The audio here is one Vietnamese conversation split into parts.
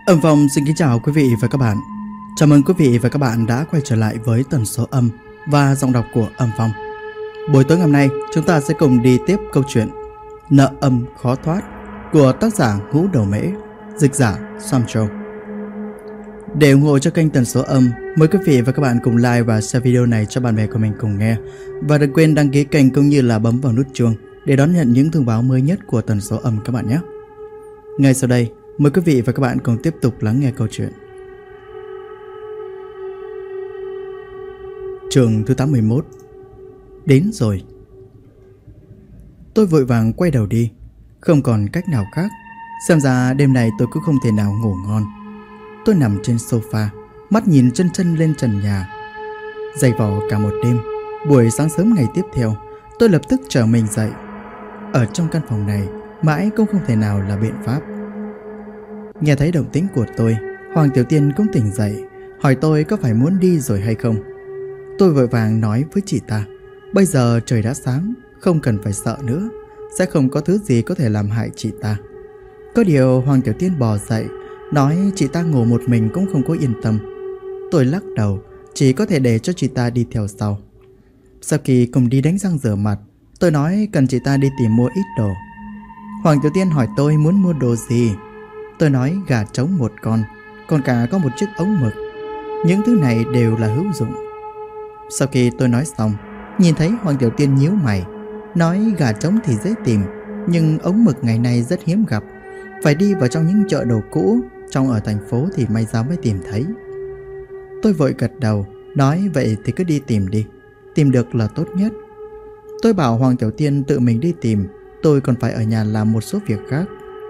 Âm Phong xin kính chào quý vị và các bạn. Chào mừng quý vị và các bạn đã quay trở lại với tần số âm và giọng đọc của Âm Phong. Buổi tối ngày hôm nay chúng ta sẽ cùng đi tiếp câu chuyện Nợ âm khó thoát của tác giả Ngũ Đầu Mễ, dịch giả Samcho. Để ủng hộ cho kênh tần số âm, mời quý vị và các bạn cùng like và share video này cho bạn bè của mình cùng nghe. Và đừng quên đăng ký kênh cũng như là bấm vào nút chuông để đón nhận những thông báo mới nhất của tần số âm các bạn nhé. Ngay sau đây, mời quý vị và các bạn cùng tiếp tục lắng nghe câu chuyện. Chương thứ 81. Đến rồi. Tôi vội vàng quay đầu đi, không còn cách nào khác. Xem ra đêm này tôi cũng không thể nào ngủ ngon. Tôi nằm trên sofa, mắt nhìn chân chân lên trần nhà. Dày vò cả một đêm. Buổi sáng sớm ngày tiếp theo, tôi lập tức trở mình dậy. Ở trong căn phòng này, mãi cũng không thể nào là biện pháp. Nghe thấy động tĩnh của tôi, Hoàng Tiểu Tiên cũng tỉnh dậy, hỏi tôi có phải muốn đi rồi hay không. Tôi vội vàng nói với chị ta, bây giờ trời đã sáng, không cần phải sợ nữa, sẽ không có thứ gì có thể làm hại chị ta. Có điều Hoàng Tiểu Tiên bò dậy, nói chị ta ngủ một mình cũng không có yên tâm. Tôi lắc đầu, chỉ có thể để cho chị ta đi theo sau. Sau khi cùng đi đánh răng rửa mặt, tôi nói cần chị ta đi tìm mua ít đồ. Hoàng Tiểu Tiên hỏi tôi muốn mua đồ gì. Tôi nói gà trống một con, còn cả có một chiếc ống mực. Những thứ này đều là hữu dụng. Sau khi tôi nói xong, nhìn thấy Hoàng Tiểu Tiên nhíu mày, nói gà trống thì dễ tìm, nhưng ống mực ngày nay rất hiếm gặp, phải đi vào trong những chợ đồ cũ, trong ở thành phố thì may ra mới tìm thấy. Tôi vội gật đầu, nói vậy thì cứ đi tìm đi, tìm được là tốt nhất. Tôi bảo Hoàng Tiểu Tiên tự mình đi tìm, tôi còn phải ở nhà làm một số việc khác.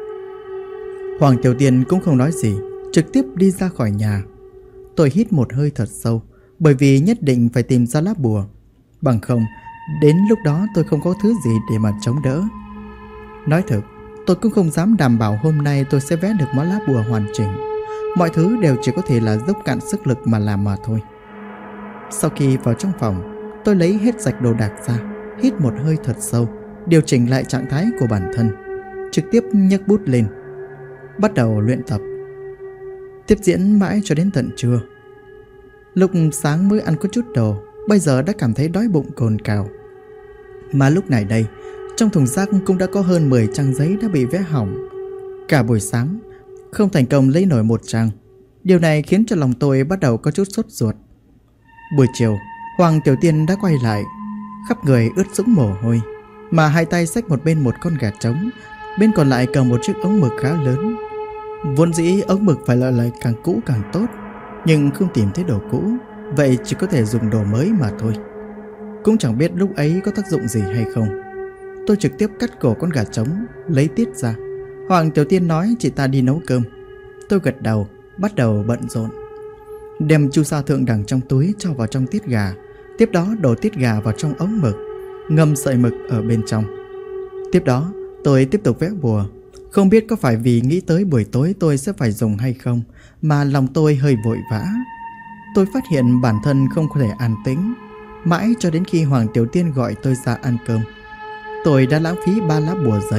Hoàng Tiểu Tiên cũng không nói gì, trực tiếp đi ra khỏi nhà. Tôi hít một hơi thật sâu, bởi vì nhất định phải tìm ra lá bùa. Bằng không, đến lúc đó tôi không có thứ gì để mà chống đỡ. Nói thật, tôi cũng không dám đảm bảo hôm nay tôi sẽ vẽ được món lá bùa hoàn chỉnh. Mọi thứ đều chỉ có thể là dốc cạn sức lực mà làm mà thôi. Sau khi vào trong phòng, tôi lấy hết sạch đồ đạc ra, hít một hơi thật sâu, điều chỉnh lại trạng thái của bản thân, trực tiếp nhấc bút lên, bắt đầu luyện tập. Tiếp diễn mãi cho đến tận trưa. Lúc sáng mới ăn có chút đồ, bây giờ đã cảm thấy đói bụng cồn cào. Mà lúc này đây, trong thùng rác cũng đã có hơn 10 trang giấy đã bị vẽ hỏng. Cả buổi sáng không thành công lấy nổi một trang. Điều này khiến cho lòng tôi bắt đầu có chút sốt ruột. Buổi chiều, Hoàng Tiểu Tiên đã quay lại, khắp người ướt sũng mồ hôi, mà hai tay xách một bên một con gà trống, bên còn lại cầm một chiếc ống mực khá lớn. Vốn dĩ ống mực phải là càng cũ càng tốt, nhưng không tìm thấy đồ cũ, vậy chỉ có thể dùng đồ mới mà thôi. Cũng chẳng biết lúc ấy có tác dụng gì hay không. Tôi trực tiếp cắt cổ con gà trống, lấy tiết ra. Hoàng Tiểu Tiên nói chị ta đi nấu cơm. Tôi gật đầu, bắt đầu bận rộn. Đem chu sa thượng đẳng trong túi cho vào trong tiết gà, tiếp đó đổ tiết gà vào trong ống mực, ngâm sợi mực ở bên trong. Tiếp đó tôi tiếp tục vẽ bùa. Không biết có phải vì nghĩ tới buổi tối tôi sẽ phải dùng hay không, mà lòng tôi hơi vội vã. Tôi phát hiện bản thân không có thể an tĩnh, mãi cho đến khi Hoàng Tiểu Tiên gọi tôi ra ăn cơm. Tôi đã lãng phí 3 lá bùa giấy.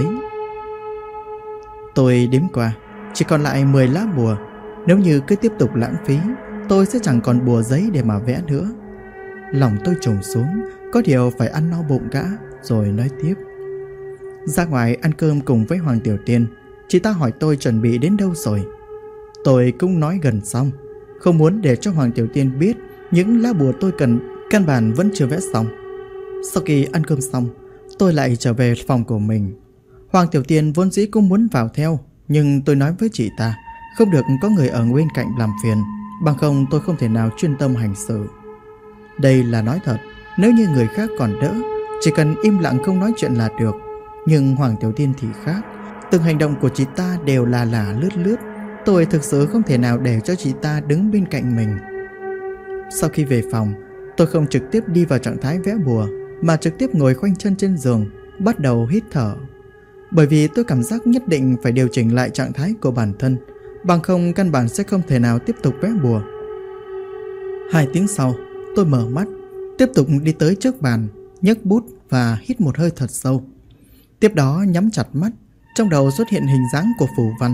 Tôi đếm qua, chỉ còn lại 10 lá bùa. Nếu như cứ tiếp tục lãng phí, tôi sẽ chẳng còn bùa giấy để mà vẽ nữa. Lòng tôi trùng xuống, có điều phải ăn no bụng đã rồi nói tiếp. Ra ngoài ăn cơm cùng với Hoàng Tiểu Tiên, chị ta hỏi tôi chuẩn bị đến đâu rồi. Tôi cũng nói gần xong, không muốn để cho Hoàng Tiểu Tiên biết những lá bùa tôi cần căn bản vẫn chưa vẽ xong. Sau khi ăn cơm xong, tôi lại trở về phòng của mình. Hoàng Tiểu Tiên vốn dĩ cũng muốn vào theo, nhưng tôi nói với chị ta không được có người ở bên cạnh làm phiền, bằng không tôi không thể nào chuyên tâm hành sự. Đây là nói thật, nếu như người khác còn đỡ, chỉ cần im lặng không nói chuyện là được. Nhưng Hoàng Tiểu Tiên thì khác, từng hành động của chị ta đều là lướt lướt. Tôi thực sự không thể nào để cho chị ta đứng bên cạnh mình. Sau khi về phòng, tôi không trực tiếp đi vào trạng thái vẽ bùa, mà trực tiếp ngồi khoanh chân trên giường, bắt đầu hít thở. Bởi vì tôi cảm giác nhất định phải điều chỉnh lại trạng thái của bản thân, bằng không căn bản sẽ không thể nào tiếp tục vẽ bùa. 2 tiếng sau, tôi mở mắt, tiếp tục đi tới trước bàn, nhấc bút và hít một hơi thật sâu. Tiếp đó nhắm chặt mắt, trong đầu xuất hiện hình dáng của phù văn,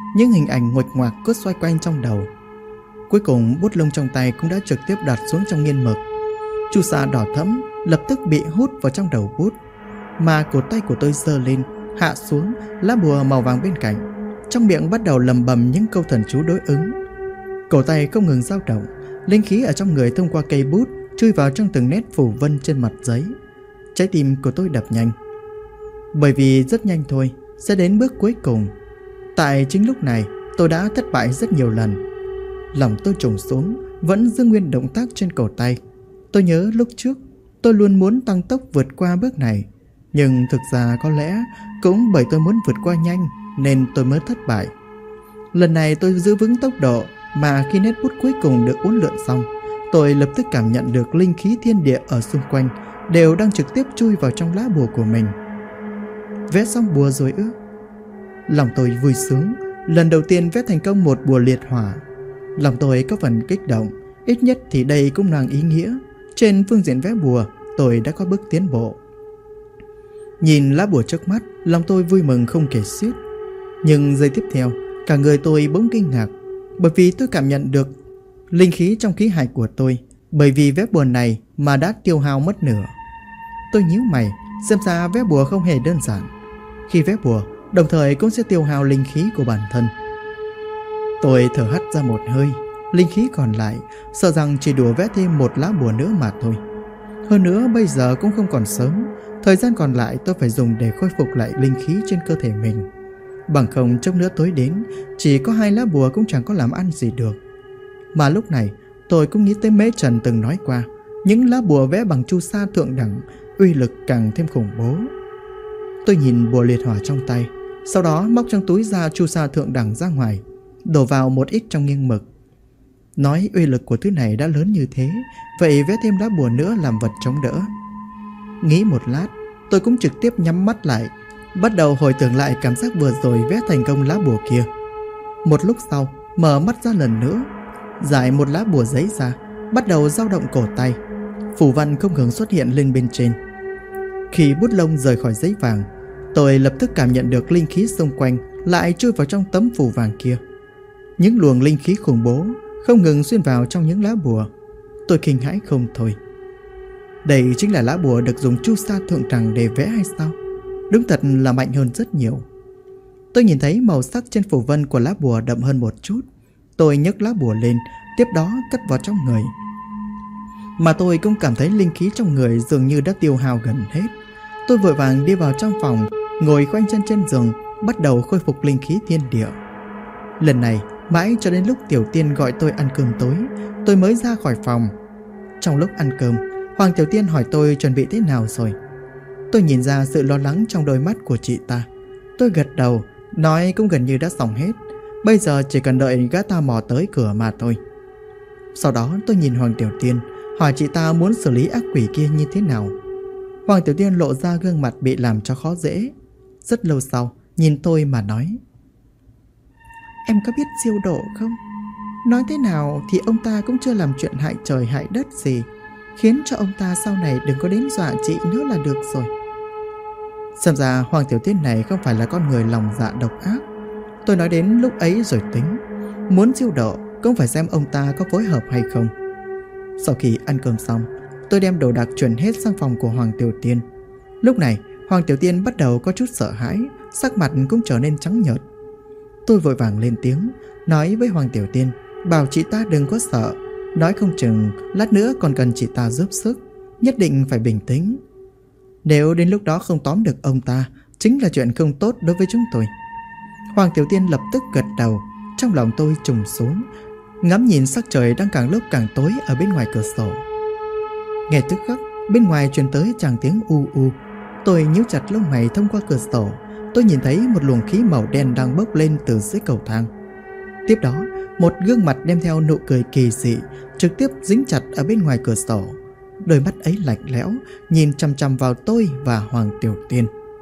những hình ảnh nguệch ngoạc cứ xoay quanh trong đầu. Cuối cùng bút lông trong tay cũng đã trực tiếp đặt xuống trong nghiên mực. Chu sa đỏ thẫm lập tức bị hút vào trong đầu bút, mà cổ tay của tôi giơ lên, hạ xuống lá bùa màu vàng bên cạnh, trong miệng bắt đầu lầm bầm những câu thần chú đối ứng. Cổ tay không ngừng dao động, linh khí ở trong người thông qua cây bút chui vào trong từng nét phù vân trên mặt giấy. Trái tim của tôi đập nhanh, bởi vì rất nhanh thôi sẽ đến bước cuối cùng. Tại chính lúc này tôi đã thất bại rất nhiều lần. Lòng tôi trùng xuống, vẫn giữ nguyên động tác trên cổ tay. Tôi nhớ lúc trước tôi luôn muốn tăng tốc vượt qua bước này, nhưng thực ra có lẽ cũng bởi tôi muốn vượt qua nhanh nên tôi mới thất bại. Lần này tôi giữ vững tốc độ, mà khi nét bút cuối cùng được uốn lượn xong, tôi lập tức cảm nhận được linh khí thiên địa ở xung quanh đều đang trực tiếp chui vào trong lá bùa của mình. Vẽ xong bùa rồi ư? Lòng tôi vui sướng, lần đầu tiên vẽ thành công một bùa liệt hỏa. Lòng tôi có phần kích động, ít nhất thì đây cũng mang ý nghĩa. Trên phương diện vẽ bùa, tôi đã có bước tiến bộ. Nhìn lá bùa trước mắt, lòng tôi vui mừng không kể xiết. Nhưng giây tiếp theo, cả người tôi bỗng kinh ngạc, bởi vì tôi cảm nhận được linh khí trong khí hải của tôi bởi vì vẽ bùa này mà đã tiêu hao mất nửa. Tôi nhíu mày, xem ra vẽ bùa không hề đơn giản. Khi vẽ bùa, đồng thời cũng sẽ tiêu hao linh khí của bản thân. Tôi thở hắt ra một hơi, linh khí còn lại sợ rằng chỉ đủ vẽ thêm một lá bùa nữa mà thôi. Hơn nữa bây giờ cũng không còn sớm, thời gian còn lại tôi phải dùng để khôi phục lại linh khí trên cơ thể mình. Bằng không chốc nữa tối đến, chỉ có 2 lá bùa cũng chẳng có làm ăn gì được. Mà lúc này tôi cũng nghĩ tới Mễ Trần từng nói qua, những lá bùa vẽ bằng chu sa thượng đẳng uy lực càng thêm khủng bố. Tôi nhìn bùa liệt hỏa trong tay, sau đó móc trong túi ra chu sa thượng đẳng ra ngoài, đổ vào một ít trong nghiêng mực. Nói uy lực của thứ này đã lớn như thế, vậy vẽ thêm lá bùa nữa làm vật chống đỡ. Nghĩ một lát, tôi cũng trực tiếp nhắm mắt lại, bắt đầu hồi tưởng lại cảm giác vừa rồi vẽ thành công lá bùa kia. Một lúc sau, mở mắt ra lần nữa, giải một lá bùa giấy ra, bắt đầu dao động cổ tay. Phù văn không ngừng xuất hiện lên bên trên. Khi bút lông rời khỏi giấy vàng, tôi lập tức cảm nhận được linh khí xung quanh lại chui vào trong tấm phù vàng kia. Những luồng linh khí khủng bố không ngừng xuyên vào trong những lá bùa. Tôi kinh hãi không thôi. Đây chính là lá bùa được dùng chu sa thượng đẳng để vẽ hay sao? Đúng thật là mạnh hơn rất nhiều. Tôi nhìn thấy màu sắc trên phù vân của lá bùa đậm hơn một chút. Tôi nhấc lá bùa lên, tiếp đó cất vào trong người. Mà tôi cũng cảm thấy linh khí trong người dường như đã tiêu hao gần hết. Tôi vội vàng đi vào trong phòng, ngồi khoanh chân trên giường, bắt đầu khôi phục linh khí thiên địa. Lần này, mãi cho đến lúc Tiểu Tiên gọi tôi ăn cơm tối, tôi mới ra khỏi phòng. Trong lúc ăn cơm, Hoàng Tiểu Tiên hỏi tôi chuẩn bị thế nào rồi. Tôi nhìn ra sự lo lắng trong đôi mắt của chị ta. Tôi gật đầu, nói cũng gần như đã xong hết. Bây giờ chỉ cần đợi gã ta mò tới cửa mà thôi. Sau đó tôi nhìn Hoàng Tiểu Tiên, hỏi chị ta muốn xử lý ác quỷ kia như thế nào. Hoàng Tiểu Tiên lộ ra gương mặt bị làm cho khó dễ. Rất lâu sau, nhìn tôi mà nói: Em có biết siêu độ không? Nói thế nào thì ông ta cũng chưa làm chuyện hại trời hại đất gì, khiến cho ông ta sau này đừng có đến dọa chị nữa là được rồi. Xem ra Hoàng Tiểu Tiên này không phải là con người lòng dạ độc ác. Tôi nói đến lúc ấy rồi tính. Muốn siêu độ cũng phải xem ông ta có phối hợp hay không. Sau khi ăn cơm xong, tôi đem đồ đạc chuyển hết sang phòng của Hoàng Tiểu Tiên. Lúc này Hoàng Tiểu Tiên bắt đầu có chút sợ hãi, sắc mặt cũng trở nên trắng nhợt. Tôi vội vàng lên tiếng, nói với Hoàng Tiểu Tiên, bảo chị ta đừng có sợ, nói không chừng lát nữa còn cần chị ta giúp sức, nhất định phải bình tĩnh. Nếu đến lúc đó không tóm được ông ta, chính là chuyện không tốt đối với chúng tôi. Hoàng Tiểu Tiên lập tức gật đầu. Trong lòng tôi trùng xuống, ngắm nhìn sắc trời đang càng lúc càng tối ở bên ngoài cửa sổ. Ngay tức khắc, bên ngoài truyền tới tràng tiếng u u. Tôi nhíu chặt lông mày thông qua cửa sổ. Tôi nhìn thấy một luồng khí màu đen đang bốc lên từ dưới cầu thang. Tiếp đó, một gương mặt đem theo nụ cười kỳ dị trực tiếp dính chặt ở bên ngoài cửa sổ. Đôi mắt ấy lạnh lẽo, nhìn chằm chằm vào tôi và Hoàng Tiểu Tiên.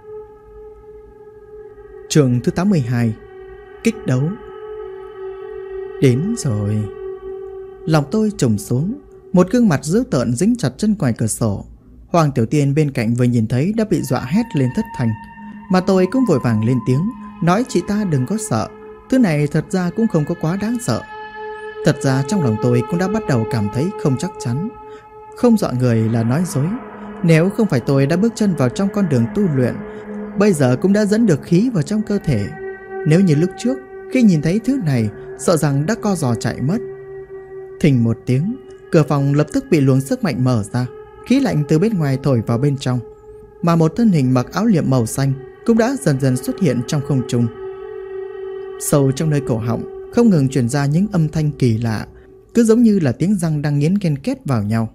Chương thứ 82: Kích đấu. Đến rồi. Lòng tôi trùng xuống. Một gương mặt dữ tợn dính chặt chân ngoài cửa sổ. Hoàng Tiểu Tiên bên cạnh vừa nhìn thấy đã bị dọa hét lên thất thanh. Mà tôi cũng vội vàng lên tiếng, nói chị ta đừng có sợ, Thứ này thật ra cũng không có quá đáng sợ. Thật ra trong lòng tôi cũng đã bắt đầu cảm thấy không chắc chắn. Không dọa người là nói dối. Nếu không phải tôi đã bước chân vào trong con đường tu luyện, bây giờ cũng đã dẫn được khí vào trong cơ thể. Nếu như lúc trước, khi nhìn thấy thứ này, sợ rằng đã co giò chạy mất. Thình một tiếng, cửa phòng lập tức bị luồng sức mạnh mở ra. Khí lạnh từ bên ngoài thổi vào bên trong, mà một thân hình mặc áo liệm màu xanh cũng đã dần dần xuất hiện trong không trung. Sâu trong nơi cổ họng không ngừng truyền ra những âm thanh kỳ lạ, cứ giống như là tiếng răng đang nghiến ken két vào nhau.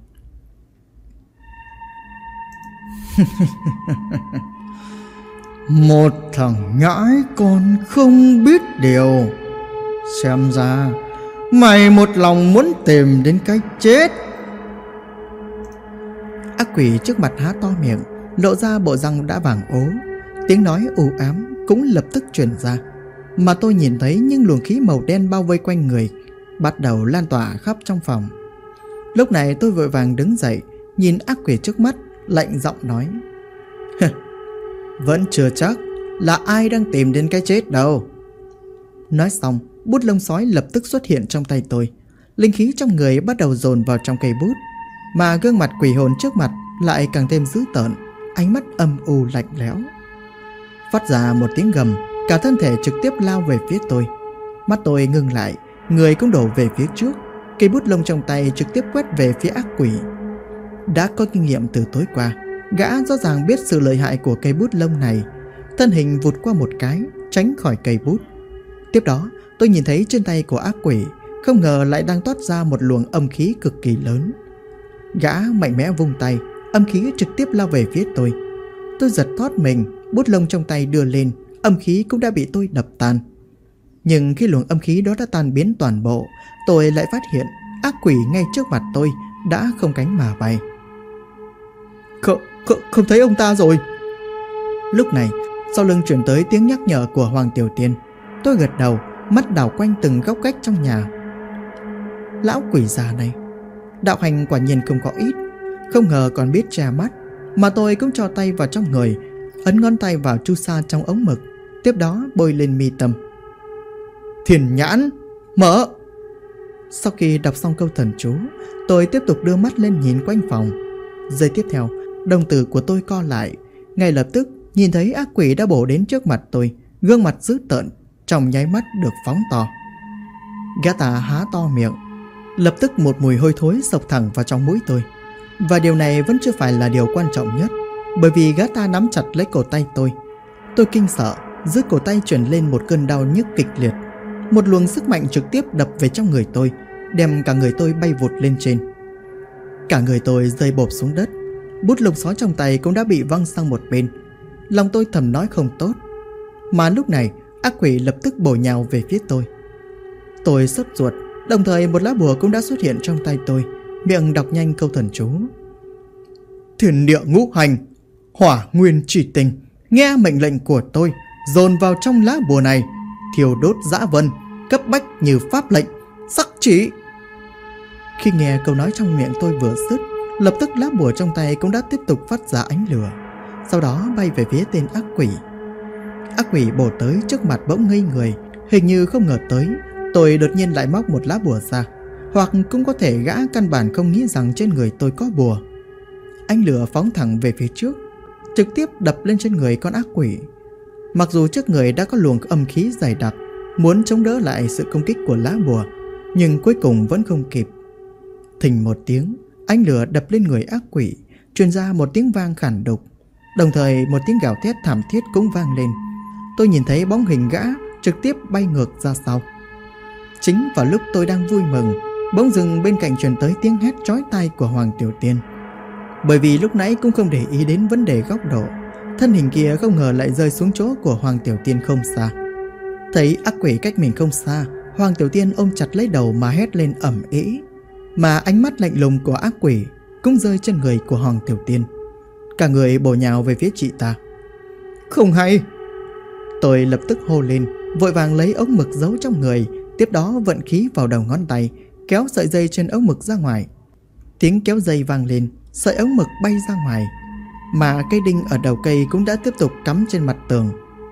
Một thằng nhãi con không biết điều. Xem ra mày một lòng muốn tìm đến cái chết. Ác quỷ trước mặt há to miệng, lộ ra bộ răng đã vàng ố. Tiếng nói u ám cũng lập tức truyền ra, mà tôi nhìn thấy những luồng khí màu đen bao vây quanh người bắt đầu lan tỏa khắp trong phòng. Lúc này tôi vội vàng đứng dậy, nhìn ác quỷ trước mắt, lạnh giọng nói: Vẫn chưa chắc là ai đang tìm đến cái chết đâu. Nói xong, bút lông sói lập tức xuất hiện trong tay tôi. Linh khí trong người bắt đầu dồn vào trong cây bút, mà gương mặt quỷ hồn trước mặt lại càng thêm dữ tợn, ánh mắt âm u lạnh lẽo. Phát ra một tiếng gầm, cả thân thể trực tiếp lao về phía tôi. Mắt tôi ngưng lại, người cũng đổ về phía trước. Cây bút lông trong tay trực tiếp quét về phía ác quỷ. Đã có kinh nghiệm từ tối qua, gã rõ ràng biết sự lợi hại của cây bút lông này. Thân hình vụt qua một cái, tránh khỏi cây bút. Tiếp đó tôi nhìn thấy trên tay của ác quỷ không ngờ lại đang toát ra một luồng âm khí cực kỳ lớn. Gã mạnh mẽ vung tay, âm khí trực tiếp lao về phía tôi. Tôi giật thót mình, bút lông trong tay đưa lên, âm khí cũng đã bị tôi đập tan. Nhưng khi luồng âm khí đó đã tan biến toàn bộ, tôi lại phát hiện ác quỷ ngay trước mặt tôi đã không cánh mà bay. Không thấy ông ta rồi. Lúc này sau lưng truyền tới tiếng nhắc nhở của Hoàng Tiểu Tiên. Tôi gật đầu, mắt đảo quanh từng góc cách trong nhà. Lão quỷ già này, đạo hành quả nhiên không có ít, không ngờ còn biết che mắt. Mà tôi cũng cho tay vào trong người, ấn ngón tay vào chu sa trong ống mực, tiếp đó bôi lên mi tâm. Thiên nhãn, mở. Sau khi đọc xong câu thần chú, tôi tiếp tục đưa mắt lên nhìn quanh phòng. Giây tiếp theo, đồng tử của tôi co lại. Ngay lập tức nhìn thấy ác quỷ đã bổ đến trước mặt tôi, gương mặt dữ tợn trong nháy mắt được phóng to. Gã ta há to miệng, lập tức một mùi hôi thối xộc thẳng vào trong mũi tôi. Và điều này vẫn chưa phải là điều quan trọng nhất, bởi vì gã ta nắm chặt lấy cổ tay tôi. Tôi kinh sợ, giữa cổ tay truyền lên một cơn đau nhức kịch liệt. Một luồng sức mạnh trực tiếp đập về trong người tôi, đem cả người tôi bay vụt lên trên. Cả người tôi rơi bộp xuống đất. Bút lông sói trong tay cũng đã bị văng sang một bên. Lòng tôi thầm nói không tốt. Mà lúc này ác quỷ lập tức bổ nhào về phía tôi. Tôi sốt ruột, đồng thời một lá bùa cũng đã xuất hiện trong tay tôi, miệng đọc nhanh câu thần chú. Thiên địa ngũ hành, hỏa nguyên chỉ tình, nghe mệnh lệnh của tôi, dồn vào trong lá bùa này, thiêu đốt dã vân, cấp bách như pháp lệnh, sắc chỉ. Khi nghe câu nói trong miệng tôi vừa dứt, lập tức lá bùa trong tay cũng đã tiếp tục phát ra ánh lửa, sau đó bay về phía tên ác quỷ. Ác quỷ bổ tới trước mặt bỗng ngây người, hình như không ngờ tới tôi đột nhiên lại móc một lá bùa ra, hoặc cũng có thể gã căn bản không nghĩ rằng trên người tôi có bùa. Ánh lửa phóng thẳng về phía trước, trực tiếp đập lên trên người con ác quỷ. Mặc dù trước người đã có luồng âm khí dày đặc, muốn chống đỡ lại sự công kích của lá bùa, nhưng cuối cùng vẫn không kịp. Thình một tiếng, ánh lửa đập lên người ác quỷ, truyền ra một tiếng vang khản đục. Đồng thời một tiếng gào thét thảm thiết cũng vang lên. Tôi nhìn thấy bóng hình gã trực tiếp bay ngược ra sau. Chính vào lúc tôi đang vui mừng, bỗng dưng bên cạnh truyền tới tiếng hét chói tai của Hoàng Tiểu Tiên. Bởi vì lúc nãy cũng không để ý đến vấn đề góc độ, thân hình kia không ngờ lại rơi xuống chỗ của Hoàng Tiểu Tiên không xa. Thấy ác quỷ cách mình không xa, Hoàng Tiểu Tiên ôm chặt lấy đầu mà hét lên ầm ĩ. Mà ánh mắt lạnh lùng của ác quỷ cũng rơi trên người của Hoàng Tiểu Tiên. Cả người bổ nhào về phía chị ta. Không hay. Tôi lập tức hô lên, vội vàng lấy ống mực giấu trong người, tiếp đó vận khí vào đầu ngón tay, kéo sợi dây trên ống mực ra ngoài. Tiếng kéo dây vang lên, sợi ống mực bay ra ngoài, mà cây đinh ở đầu cây cũng đã tiếp tục cắm trên mặt tường.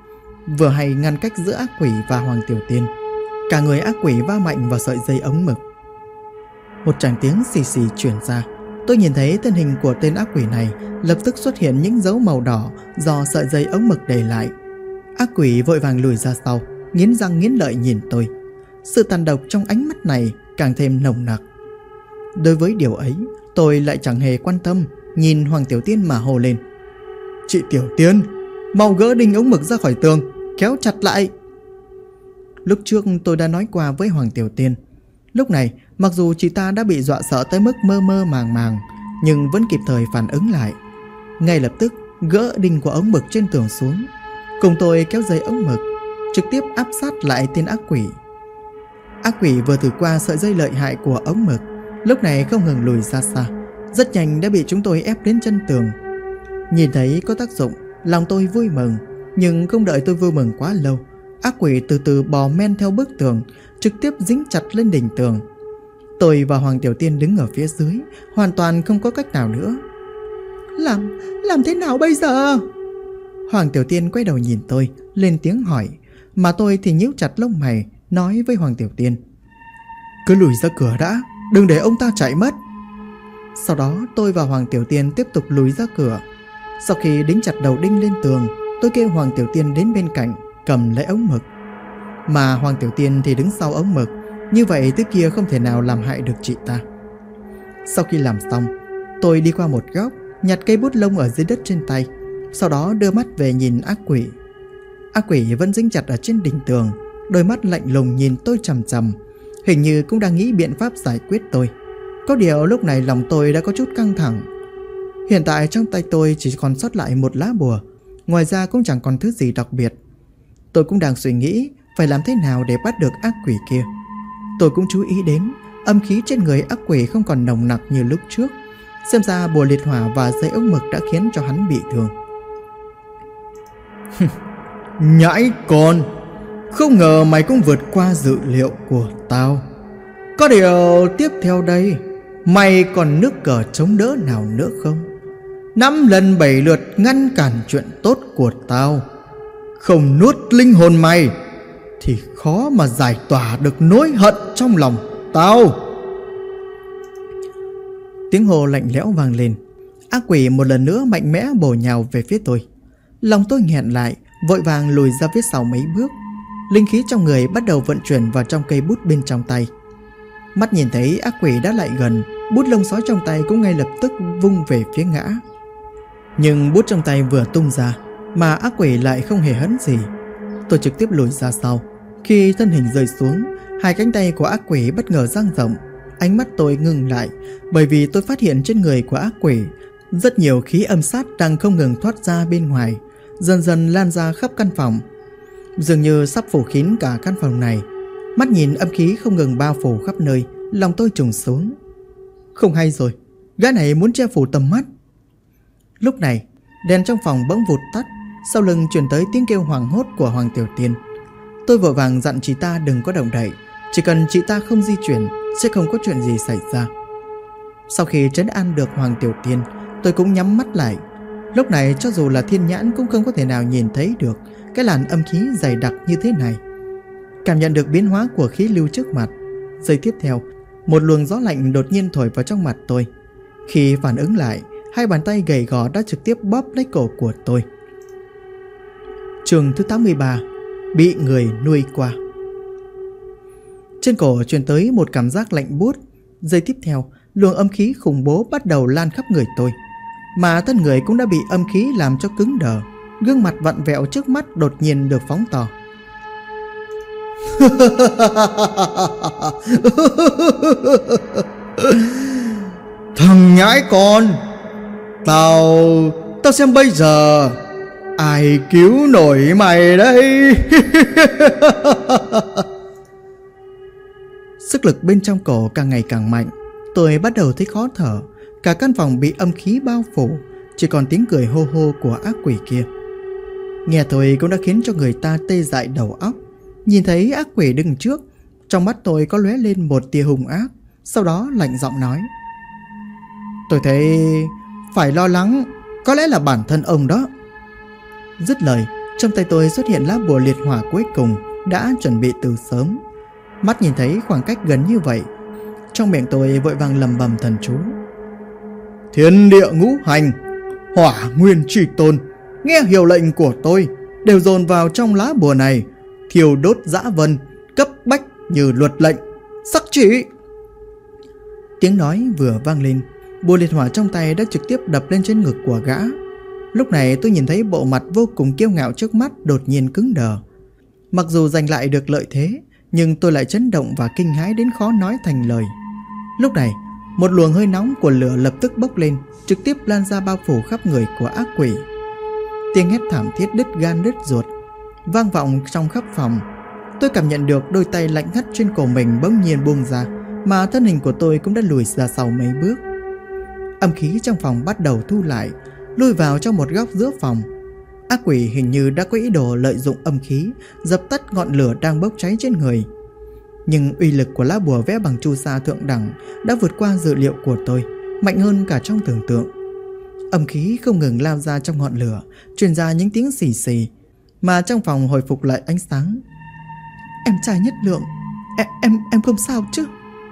vừa hay ngăn cách giữa ác quỷ và Hoàng Tiểu Tiên. Cả người ác quỷ va mạnh vào sợi dây ống mực. Một tràng tiếng xì xì truyền ra. Tôi nhìn thấy thân hình của tên ác quỷ này lập tức xuất hiện những dấu màu đỏ do sợi dây ống mực để lại. Ác quỷ vội vàng lùi ra sau, nghiến răng nghiến lợi nhìn tôi. Sự tàn độc trong ánh mắt này càng thêm nồng nặc. Đối với điều ấy, tôi lại chẳng hề quan tâm, nhìn Hoàng Tiểu Tiên mà hô lên: "Chị Tiểu Tiên, mau gỡ đinh ống mực ra khỏi tường, kéo chặt lại." Lúc trước tôi đã nói qua với Hoàng Tiểu Tiên. Lúc này, mặc dù chị ta đã bị dọa sợ tới mức mơ mơ màng màng, nhưng vẫn kịp thời phản ứng lại. Ngay lập tức gỡ đinh của ống mực trên tường xuống, cùng tôi kéo dây ống mực, trực tiếp áp sát lại tên ác quỷ. Ác quỷ vừa thử qua sợi dây lợi hại của ống mực, lúc này không ngừng lùi ra xa, rất nhanh đã bị chúng tôi ép đến chân tường. Nhìn thấy có tác dụng, lòng tôi vui mừng, nhưng không đợi tôi vui mừng quá lâu, ác quỷ từ từ bò men theo bức tường, trực tiếp dính chặt lên đỉnh tường. Tôi và Hoàng Tiểu Tiên đứng ở phía dưới, hoàn toàn không có cách nào nữa. Làm thế nào bây giờ? Hoàng Tiểu Tiên quay đầu nhìn tôi, lên tiếng hỏi, mà tôi thì nhíu chặt lông mày, nói với Hoàng Tiểu Tiên: "Cứ lùi ra cửa đã, đừng để ông ta chạy mất." Sau đó tôi và Hoàng Tiểu Tiên tiếp tục lùi ra cửa. Sau khi đính chặt đầu đinh lên tường, tôi kêu Hoàng Tiểu Tiên đến bên cạnh cầm lấy ống mực, mà Hoàng Tiểu Tiên thì đứng sau ống mực. Như vậy thứ kia không thể nào làm hại được chị ta. Sau khi làm xong, tôi đi qua một góc, nhặt cây bút lông ở dưới đất trên tay, sau đó đưa mắt về nhìn ác quỷ. Ác quỷ vẫn dính chặt ở trên đỉnh tường, đôi mắt lạnh lùng nhìn tôi chằm chằm, hình như cũng đang nghĩ biện pháp giải quyết tôi. Có điều lúc này lòng tôi đã có chút căng thẳng. Hiện tại trong tay tôi chỉ còn sót lại một lá bùa, ngoài ra cũng chẳng còn thứ gì đặc biệt. Tôi cũng đang suy nghĩ phải làm thế nào để bắt được ác quỷ kia. Tôi cũng chú ý đến âm khí trên người ác quỷ không còn nồng nặc như lúc trước. Xem ra bùa liệt hỏa và dây ống mực đã khiến cho hắn bị thương. Nhãi con, không ngờ mày cũng vượt qua dự liệu của tao. Có điều tiếp theo đây, mày còn nước cờ chống đỡ nào nữa không? 5 lần 7 lượt ngăn cản chuyện tốt của tao, không nuốt linh hồn mày thì khó mà giải tỏa được nỗi hận trong lòng tao. Tiếng hô lạnh lẽo vang lên. Ác quỷ một lần nữa mạnh mẽ bổ nhào về phía tôi. Lòng tôi nghẹn lại, vội vàng lùi ra phía sau mấy bước. Linh khí trong người bắt đầu vận chuyển vào trong cây bút bên trong tay. Mắt nhìn thấy ác quỷ đã lại gần, bút lông sói trong tay cũng ngay lập tức vung về phía gã. Nhưng bút trong tay vừa tung ra mà ác quỷ lại không hề hấn gì. Tôi trực tiếp lùi ra sau. Khi thân hình rơi xuống, hai cánh tay của ác quỷ bất ngờ dang rộng. Ánh mắt tôi ngừng lại, bởi vì tôi phát hiện trên người của ác quỷ rất nhiều khí âm sát đang không ngừng thoát ra bên ngoài, dần dần lan ra khắp căn phòng, dường như sắp phủ kín cả căn phòng này. Mắt nhìn âm khí không ngừng bao phủ khắp nơi, lòng tôi trùng xuống. Không hay rồi, gã này muốn che phủ tầm mắt. Lúc này, đèn trong phòng bỗng vụt tắt, sau lưng truyền tới tiếng kêu hoảng hốt của Hoàng Tiểu Tiên. Tôi vội vàng dặn chị ta đừng có động đậy, chỉ cần chị ta không di chuyển sẽ không có chuyện gì xảy ra. Sau khi trấn an được Hoàng Tiểu Tiên, tôi cũng nhắm mắt lại. Lúc này cho dù là thiên nhãn cũng không có thể nào nhìn thấy được cái làn âm khí dày đặc như thế này. Cảm nhận được biến hóa của khí lưu trước mặt, giây tiếp theo, một luồng gió lạnh đột nhiên thổi vào trong mặt tôi. Khi phản ứng lại, hai bàn tay gầy gò đã trực tiếp bóp lấy cổ của tôi. Chương thứ 83: Bị người nuôi qua. Trên cổ truyền tới một cảm giác lạnh buốt. Giây tiếp theo, luồng âm khí khủng bố bắt đầu lan khắp người tôi, mà thân người cũng đã bị âm khí làm cho cứng đờ. Gương mặt vặn vẹo trước mắt đột nhiên được phóng to. Thằng nhãi con, Tao xem bây giờ ai cứu nổi mày đây. Sức lực bên trong cổ càng ngày càng mạnh. Tôi bắt đầu thấy khó thở. Cả căn phòng bị âm khí bao phủ, chỉ còn tiếng cười hô hô của ác quỷ kia. Nghe thôi cũng đã khiến cho người ta tê dại đầu óc. Nhìn thấy ác quỷ đứng trước, trong mắt tôi có lóe lên một tia hung ác. Sau đó lạnh giọng nói: Tôi thấy phải lo lắng, có lẽ là bản thân ông đó. Dứt lời, Trong tay tôi xuất hiện lá bùa liệt hỏa cuối cùng đã chuẩn bị từ sớm. Mắt nhìn thấy khoảng cách gần như vậy, trong miệng tôi vội vàng lầm bầm thần chú. Thiên địa ngũ hành, hỏa nguyên chi tôn, nghe hiệu lệnh của tôi, đều dồn vào trong lá bùa này, thiêu đốt dã vân, cấp bách như luật lệnh, sắc chỉ. Tiếng nói vừa vang lên, bùa liệt hỏa trong tay đã trực tiếp đập lên trên ngực của gã. Lúc này tôi nhìn thấy bộ mặt vô cùng kiêu ngạo trước mắt đột nhiên cứng đờ. Mặc dù giành lại được lợi thế, nhưng tôi lại chấn động và kinh hãi đến khó nói thành lời. Lúc này, một luồng hơi nóng của lửa lập tức bốc lên, trực tiếp lan ra bao phủ khắp người của ác quỷ. Tiếng hét thảm thiết đứt gan đứt ruột vang vọng trong khắp phòng. Tôi cảm nhận được đôi tay lạnh ngắt trên cổ mình bỗng nhiên buông ra, mà thân hình của tôi cũng đã lùi ra sau mấy bước. Âm khí trong phòng bắt đầu thu lại, lui vào trong một góc giữa phòng. Ác quỷ hình như đã có ý đồ lợi dụng âm khí dập tắt ngọn lửa đang bốc cháy trên người. Nhưng uy lực của lá bùa vẽ bằng chu sa thượng đẳng đã vượt qua dự liệu của tôi, mạnh hơn cả trong tưởng tượng. Âm khí không ngừng lao ra trong ngọn lửa, truyền ra những tiếng xì xì, mà trong phòng hồi phục lại ánh sáng. Em trai Nhất Lượng, em không sao chứ?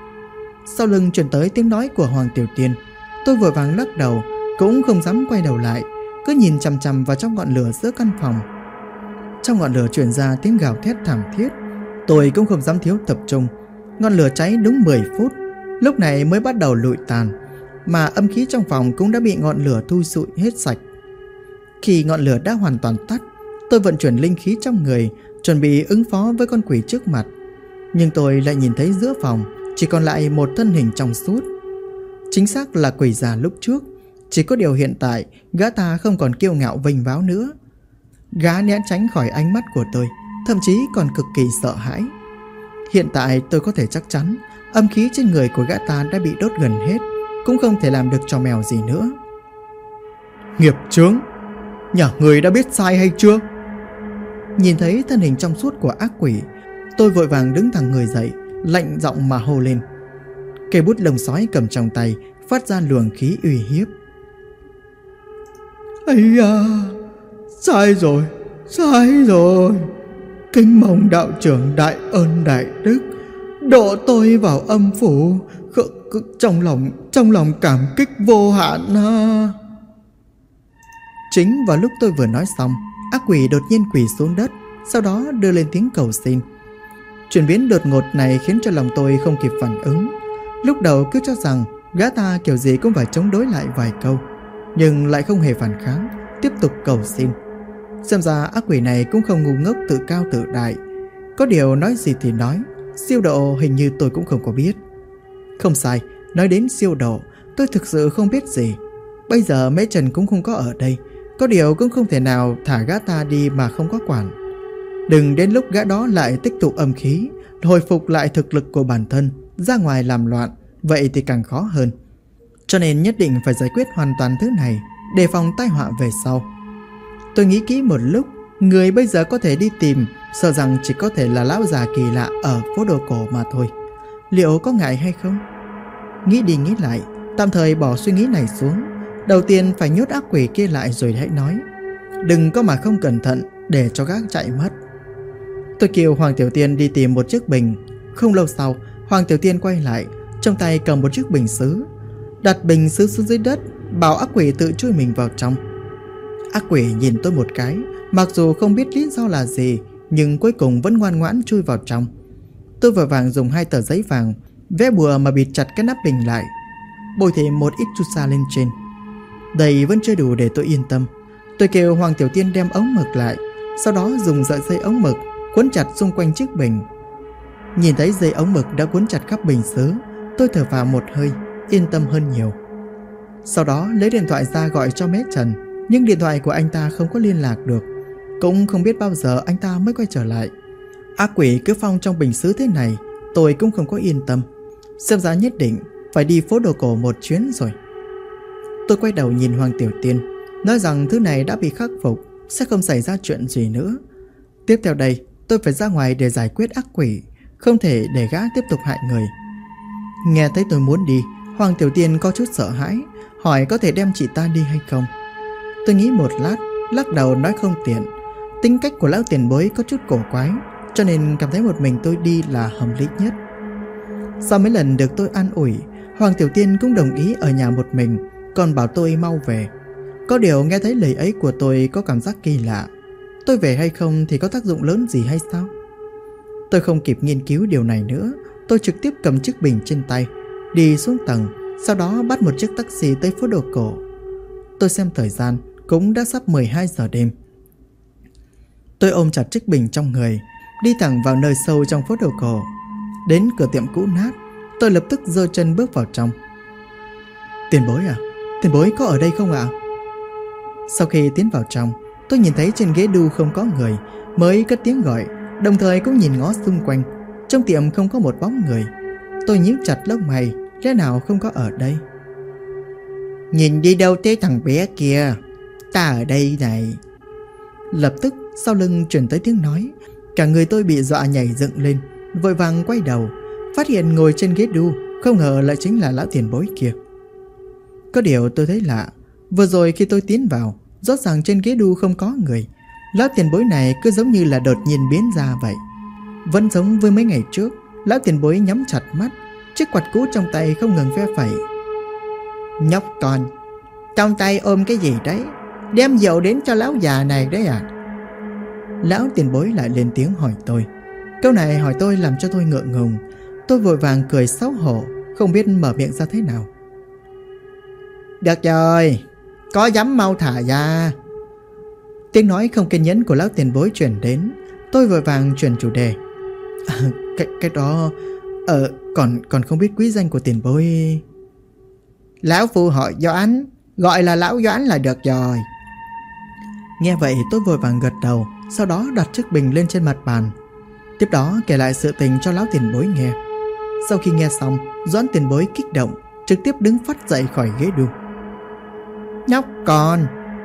Sau lưng truyền tới tiếng nói của Hoàng Tiểu Tiên. Tôi vội vàng lắc đầu, cũng không dám quay đầu lại, cứ nhìn chằm chằm vào trong ngọn lửa giữa căn phòng. Trong ngọn lửa truyền ra tiếng gào thét thảm thiết. Tôi cũng không dám thiếu tập trung. Ngọn lửa cháy đúng 10 phút, lúc này mới bắt đầu lụi tàn, mà âm khí trong phòng cũng đã bị ngọn lửa thui sụi hết sạch. Khi ngọn lửa đã hoàn toàn tắt, tôi vận chuyển linh khí trong người, chuẩn bị ứng phó với con quỷ trước mặt. Nhưng tôi lại nhìn thấy giữa phòng chỉ còn lại một thân hình trong suốt. Chính xác là quỷ già lúc trước, chỉ có điều hiện tại gã ta không còn kiêu ngạo vênh váo nữa. Gã né tránh khỏi ánh mắt của tôi, thậm chí còn cực kỳ sợ hãi. Hiện tại tôi có thể chắc chắn âm khí trên người của gã ta đã bị đốt gần hết, cũng không thể làm được trò mèo gì nữa. Nghiệp chướng, nhà người đã biết sai hay chưa? Nhìn thấy thân hình trong suốt của ác quỷ, tôi vội vàng đứng thẳng người dậy, lạnh giọng mà hô lên. Cây bút lông sói cầm trong tay phát ra luồng khí uy hiếp. Ây da, sai rồi. Kính mong đạo trưởng đại ơn đại đức, độ tôi vào âm phủ, trong lòng cảm kích vô hạn. Chính vào lúc tôi vừa nói xong, ác quỷ đột nhiên quỳ xuống đất, sau đó đưa lên tiếng cầu xin. Chuyển biến đột ngột này khiến cho lòng tôi không kịp phản ứng. Lúc đầu cứ cho rằng gã ta kiểu gì cũng phải chống đối lại vài câu, nhưng lại không hề phản kháng, tiếp tục cầu xin. Xem ra ác quỷ này cũng không ngu ngốc tự cao tự đại. Có điều nói gì thì nói, siêu độ hình như tôi cũng không có biết. Không sai, nói đến siêu độ, tôi thực sự không biết gì. Bây giờ Mễ Trần cũng không có ở đây, có điều cũng không thể nào thả gã ta đi mà không có quản. Đừng đến lúc gã đó lại tích tụ âm khí, hồi phục lại thực lực của bản thân, ra ngoài làm loạn, vậy thì càng khó hơn. Cho nên nhất định phải giải quyết hoàn toàn thứ này, đề phòng tai họa về sau. Tôi nghĩ kỹ một lúc, người bây giờ có thể đi tìm, sợ rằng chỉ có thể là lão già kỳ lạ ở phố đồ cổ mà thôi. Liệu có ngại hay không? Nghĩ đi nghĩ lại, tạm thời bỏ suy nghĩ này xuống. Đầu tiên phải nhốt ác quỷ kia lại rồi hãy nói. Đừng có mà không cẩn thận để cho gã chạy mất. Tôi kêu Hoàng Tiểu Tiên đi tìm một chiếc bình. Không lâu sau, Hoàng Tiểu Tiên quay lại, trong tay cầm một chiếc bình sứ. Đặt bình sứ xuống dưới đất, bảo ác quỷ tự chui mình vào trong. Ác quỷ nhìn tôi một cái, mặc dù không biết lý do là gì, nhưng cuối cùng vẫn ngoan ngoãn chui vào trong. Tôi vội vàng dùng 2 tờ giấy vàng vẽ bùa mà bịt chặt cái nắp bình lại, bôi thêm một ít chu sa lên trên. Đây vẫn chưa đủ để tôi yên tâm. Tôi kêu Hoàng Tiểu Tiên đem ống mực lại, sau đó dùng sợi dây ống mực quấn chặt xung quanh chiếc bình. Nhìn thấy dây ống mực đã quấn chặt khắp bình sứ, tôi thở vào một hơi, yên tâm hơn nhiều. Sau đó lấy điện thoại ra gọi cho Mễ Trần, nhưng điện thoại của anh ta không có liên lạc được, cũng không biết bao giờ anh ta mới quay trở lại. Ác quỷ cứ phong trong bình sứ thế này, tôi cũng không có yên tâm. Xem ra nhất định phải đi phố đồ cổ một chuyến rồi. Tôi quay đầu nhìn Hoàng Tiểu Tiên, nói rằng thứ này đã bị khắc phục, sẽ không xảy ra chuyện gì nữa. Tiếp theo đây, tôi phải ra ngoài để giải quyết ác quỷ, không thể để gã tiếp tục hại người. Nghe thấy tôi muốn đi, Hoàng Tiểu Tiên có chút sợ hãi, hỏi có thể đem chị ta đi hay không. Tôi nghĩ một lát, lắc đầu nói không tiện. Tính cách của lão tiền bối có chút cổ quái, cho nên cảm thấy một mình tôi đi là hợp lý nhất. Sau mấy lần được tôi an ủi, Hoàng Tiểu Tiên cũng đồng ý ở nhà một mình, còn bảo tôi mau về. Có điều nghe thấy lời ấy của tôi có cảm giác kỳ lạ. Tôi về hay không thì có tác dụng lớn gì hay sao? Tôi không kịp nghiên cứu điều này nữa. Tôi trực tiếp cầm chiếc bình trên tay, đi xuống tầng, sau đó bắt một chiếc taxi tới phố đồ cổ. Tôi xem thời gian, cũng đã sắp 12 giờ đêm. Tôi ôm chặt chiếc bình trong người, đi thẳng vào nơi sâu trong phố đồ cổ. Đến cửa tiệm cũ nát, tôi lập tức giơ chân bước vào trong. Tiền bối à? Tiền bối có ở đây không ạ? Sau khi tiến vào trong, tôi nhìn thấy trên ghế đu không có người, mới cất tiếng gọi, đồng thời cũng nhìn ngó xung quanh. Trong tiệm không có một bóng người. Tôi nhíu chặt lông mày, lẽ nào không có ở đây? Nhìn đi đâu thế thằng bé kia? Ta ở đây này. Lập tức sau lưng truyền tới tiếng nói. Cả người tôi bị dọa nhảy dựng lên, vội vàng quay đầu, phát hiện ngồi trên ghế đu không ngờ lại chính là lão tiền bối kia. Có điều tôi thấy lạ, vừa rồi khi tôi tiến vào, rõ ràng trên ghế đu không có người. Lão tiền bối này cứ giống như là đột nhiên biến ra vậy. Vẫn giống với mấy ngày trước, lão tiền bối nhắm chặt mắt, chiếc quạt cũ trong tay không ngừng phe phẩy. Nhóc con, trong tay ôm cái gì đấy? Đem dầu đến cho lão già này đấy à? Lão tiền bối lại lên tiếng hỏi tôi. Câu này hỏi tôi làm cho tôi ngượng ngùng. Tôi vội vàng cười xấu hổ, không biết mở miệng ra thế nào. Được rồi, có dám mau thả ra. Tiếng nói không kiên nhẫn của lão tiền bối truyền đến. Tôi vội vàng chuyển chủ đề. Cái đó còn không biết quý danh của tiền bối. Lão phu họ Doãn, gọi là lão Doãn là được rồi. Nghe vậy tôi vội vàng gật đầu, sau đó đặt chiếc bình lên trên mặt bàn. Tiếp đó kể lại sự tình cho lão tiền bối nghe. Sau khi nghe xong, Doãn tiền bối kích động, trực tiếp đứng phắt dậy khỏi ghế đu. Nhóc con,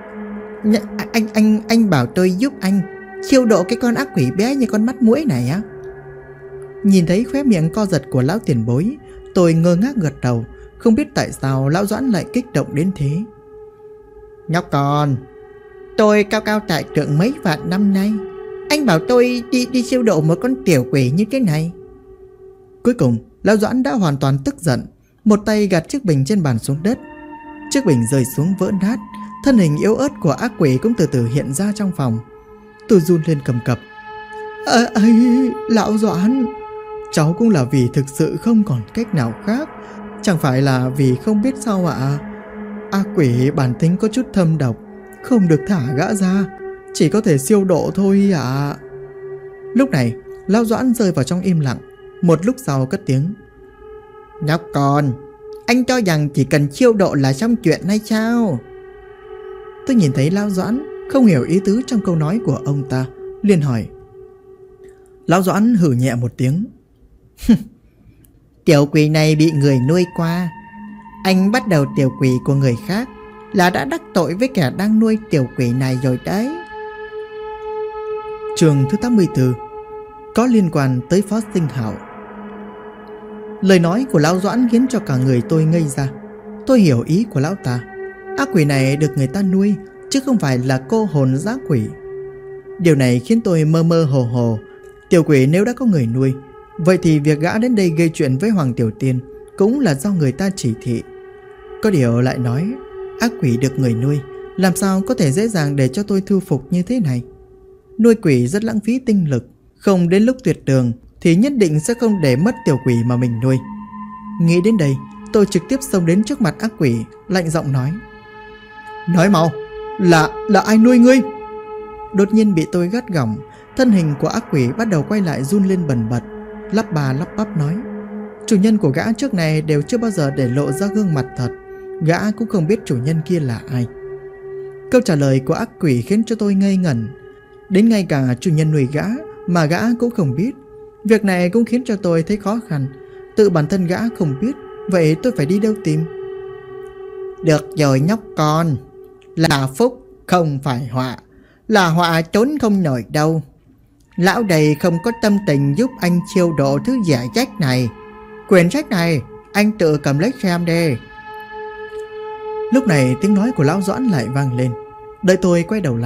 anh bảo tôi giúp anh chiêu độ cái con ác quỷ bé như con mắt muỗi này á? Nhìn thấy khóe miệng co giật của lão tiền bối, tôi ngơ ngác gật đầu, không biết tại sao lão Doãn lại kích động đến thế. Nhóc con, tôi cao cao tại thượng mấy vạn năm nay, anh bảo tôi đi siêu độ một con tiểu quỷ như thế này. Cuối cùng lão Doãn đã hoàn toàn tức giận, một tay gạt chiếc bình trên bàn xuống đất. Chiếc bình rơi xuống vỡ nát, thân hình yếu ớt của ác quỷ cũng từ từ hiện ra trong phòng. Tôi run lên cầm cập. Lão Doãn, cháu cũng là vì thực sự không còn cách nào khác, chẳng phải là vì không biết sao ạ? Ác quỷ bản tính có chút thâm độc, không được thả gã ra, chỉ có thể siêu độ thôi ạ. Lúc này lão Doãn rơi vào trong im lặng. Một lúc sau cất tiếng. Nhóc con, anh cho rằng chỉ cần chiêu độ là xong chuyện hay sao? Tôi nhìn thấy lão Doãn không hiểu ý tứ trong câu nói của ông ta, liền hỏi. Lão Doãn hử nhẹ một tiếng. Tiểu quỷ này bị người nuôi qua. Anh bắt đầu tiểu quỷ của người khác là đã đắc tội với kẻ đang nuôi tiểu quỷ này rồi đấy. Chương thứ 84, có liên quan tới Phó Sinh Hạo. Lời nói của lão Doãn khiến cho cả người tôi ngây ra. Tôi hiểu ý của lão ta. Ác quỷ này được người ta nuôi, chứ không phải là cô hồn dã quỷ. Điều này khiến tôi mơ mơ hồ hồ. Tiểu quỷ nếu đã có người nuôi, vậy thì việc gã đến đây gây chuyện với Hoàng Tiểu Tiên cũng là do người ta chỉ thị. Có điều lại nói, ác quỷ được người nuôi, làm sao có thể dễ dàng để cho tôi thu phục như thế này? Nuôi quỷ rất lãng phí tinh lực, không đến lúc tuyệt đường thì nhất định sẽ không để mất tiểu quỷ mà mình nuôi. Nghĩ đến đây, tôi trực tiếp xông đến trước mặt ác quỷ, lạnh giọng nói. Nói mau, là ai nuôi ngươi? Đột nhiên bị tôi gắt gỏng, thân hình của ác quỷ bắt đầu quay lại run lên bần bật, lắp bà lắp bắp nói. Chủ nhân của gã trước này đều chưa bao giờ để lộ ra gương mặt thật, gã cũng không biết chủ nhân kia là ai. Câu trả lời của ác quỷ khiến cho tôi ngây ngẩn. Đến ngay cả chủ nhân nuôi gã mà gã cũng không biết. Việc này cũng khiến cho tôi thấy khó khăn. Tự bản thân gã không biết, vậy tôi phải đi đâu tìm? Được rồi nhóc con, là phúc không phải họa, là họa trốn không nổi đâu. Lão đầy không có tâm tình giúp anh chiêu độ thứ giải trách này. Quyển sách này anh tự cầm lấy xem đi. Lúc này tiếng nói của lão Doãn lại vang lên. Đợi tôi quay đầu lại,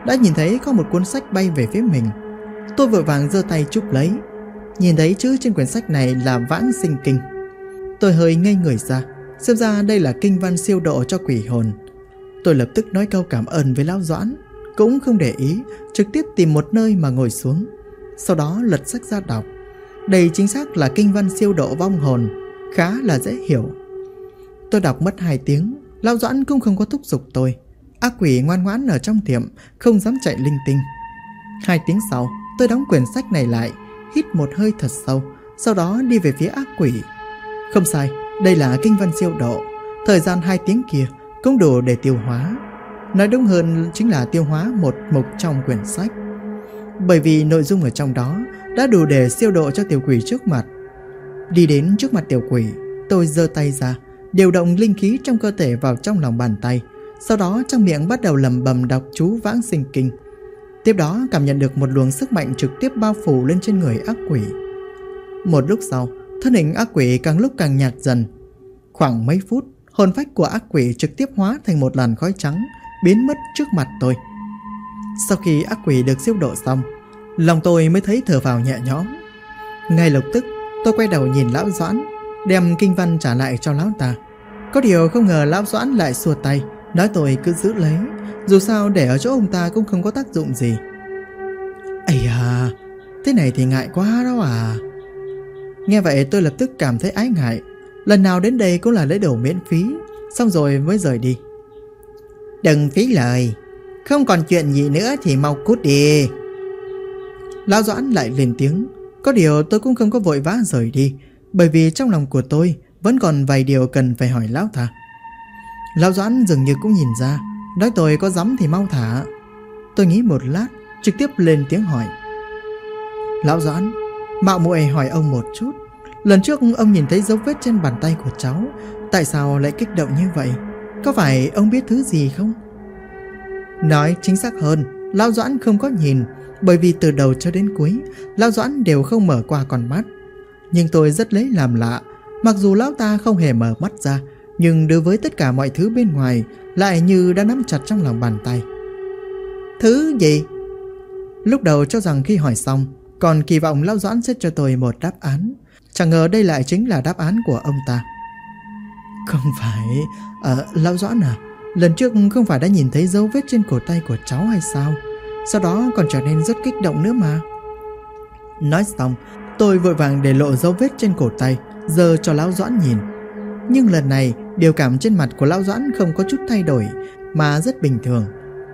đã nhìn thấy có một cuốn sách bay về phía mình. Tôi vội vàng giơ tay chụp lấy. Nhìn thấy chữ trên quyển sách này là Vãng Sinh Kinh. Tôi hơi ngây người ra, xem ra đây là kinh văn siêu độ cho quỷ hồn. Tôi lập tức nói câu cảm ơn với lão Doãn, cũng không để ý, trực tiếp tìm một nơi mà ngồi xuống. Sau đó lật sách ra đọc. Đây chính xác là kinh văn siêu độ vong hồn, khá là dễ hiểu. Tôi đọc mất 2 tiếng, lão Doãn cũng không có thúc giục tôi. Ác quỷ ngoan ngoãn ở trong tiệm, không dám chạy linh tinh. 2 tiếng sau, tôi đóng quyển sách này lại, hít một hơi thật sâu, sau đó đi về phía ác quỷ. Không sai, đây là kinh văn siêu độ. Thời gian 2 tiếng kia cũng đủ để tiêu hóa. Nói đúng hơn chính là tiêu hóa một mục trong quyển sách. Bởi vì nội dung ở trong đó đã đủ để siêu độ cho tiểu quỷ trước mặt. Đi đến trước mặt tiểu quỷ, tôi giơ tay ra, điều động linh khí trong cơ thể vào trong lòng bàn tay. Sau đó trong miệng bắt đầu lẩm bẩm đọc chú Vãng Sinh Kinh. Tiếp đó cảm nhận được một luồng sức mạnh trực tiếp bao phủ lên trên người ác quỷ. Một lúc sau, thân hình ác quỷ càng lúc càng nhạt dần. Khoảng mấy phút, hồn phách của ác quỷ trực tiếp hóa thành một làn khói trắng, biến mất trước mặt tôi. Sau khi ác quỷ được siêu độ xong, lòng tôi mới thấy thở phào nhẹ nhõm. Ngay lập tức, tôi quay đầu nhìn lão Doãn, đem kinh văn trả lại cho lão ta. Có điều không ngờ lão Doãn lại xua tay, nói tôi cứ giữ lấy, dù sao để ở chỗ ông ta cũng không có tác dụng gì. Ây à, thế này thì ngại quá đó à. Nghe vậy tôi lập tức cảm thấy ái ngại. Lần nào đến đây cũng là lấy đồ miễn phí, xong rồi mới rời đi. Đừng phí lời, không còn chuyện gì nữa thì mau cút đi. Lão Doãn lại lên tiếng. Có điều tôi cũng không có vội vã rời đi, bởi vì trong lòng của tôi vẫn còn vài điều cần phải hỏi lão ta. Lão Doãn dường như cũng nhìn ra, nói tôi có dám thì mau thả. Tôi nghĩ một lát, trực tiếp lên tiếng hỏi. Lão Doãn, mạo muội hỏi ông một chút. Lần trước ông nhìn thấy dấu vết trên bàn tay của cháu, tại sao lại kích động như vậy? Có phải ông biết thứ gì không? Nói chính xác hơn, Lão Doãn không có nhìn, bởi vì từ đầu cho đến cuối, Lão Doãn đều không mở qua con mắt. Nhưng tôi rất lấy làm lạ, mặc dù lão ta không hề mở mắt ra, nhưng đối với tất cả mọi thứ bên ngoài lại như đã nắm chặt trong lòng bàn tay. Thứ gì? Lúc đầu cho rằng khi hỏi xong, còn kỳ vọng Lão Doãn sẽ cho tôi một đáp án. Chẳng ngờ đây lại chính là đáp án của ông ta. Không phải... Lão Doãn à, lần trước không phải đã nhìn thấy dấu vết trên cổ tay của cháu hay sao? Sau đó còn trở nên rất kích động nữa mà. Nói xong, tôi vội vàng để lộ dấu vết trên cổ tay, giơ cho Lão Doãn nhìn. Nhưng lần này, biểu cảm trên mặt của Lão Doãn không có chút thay đổi, mà rất bình thường.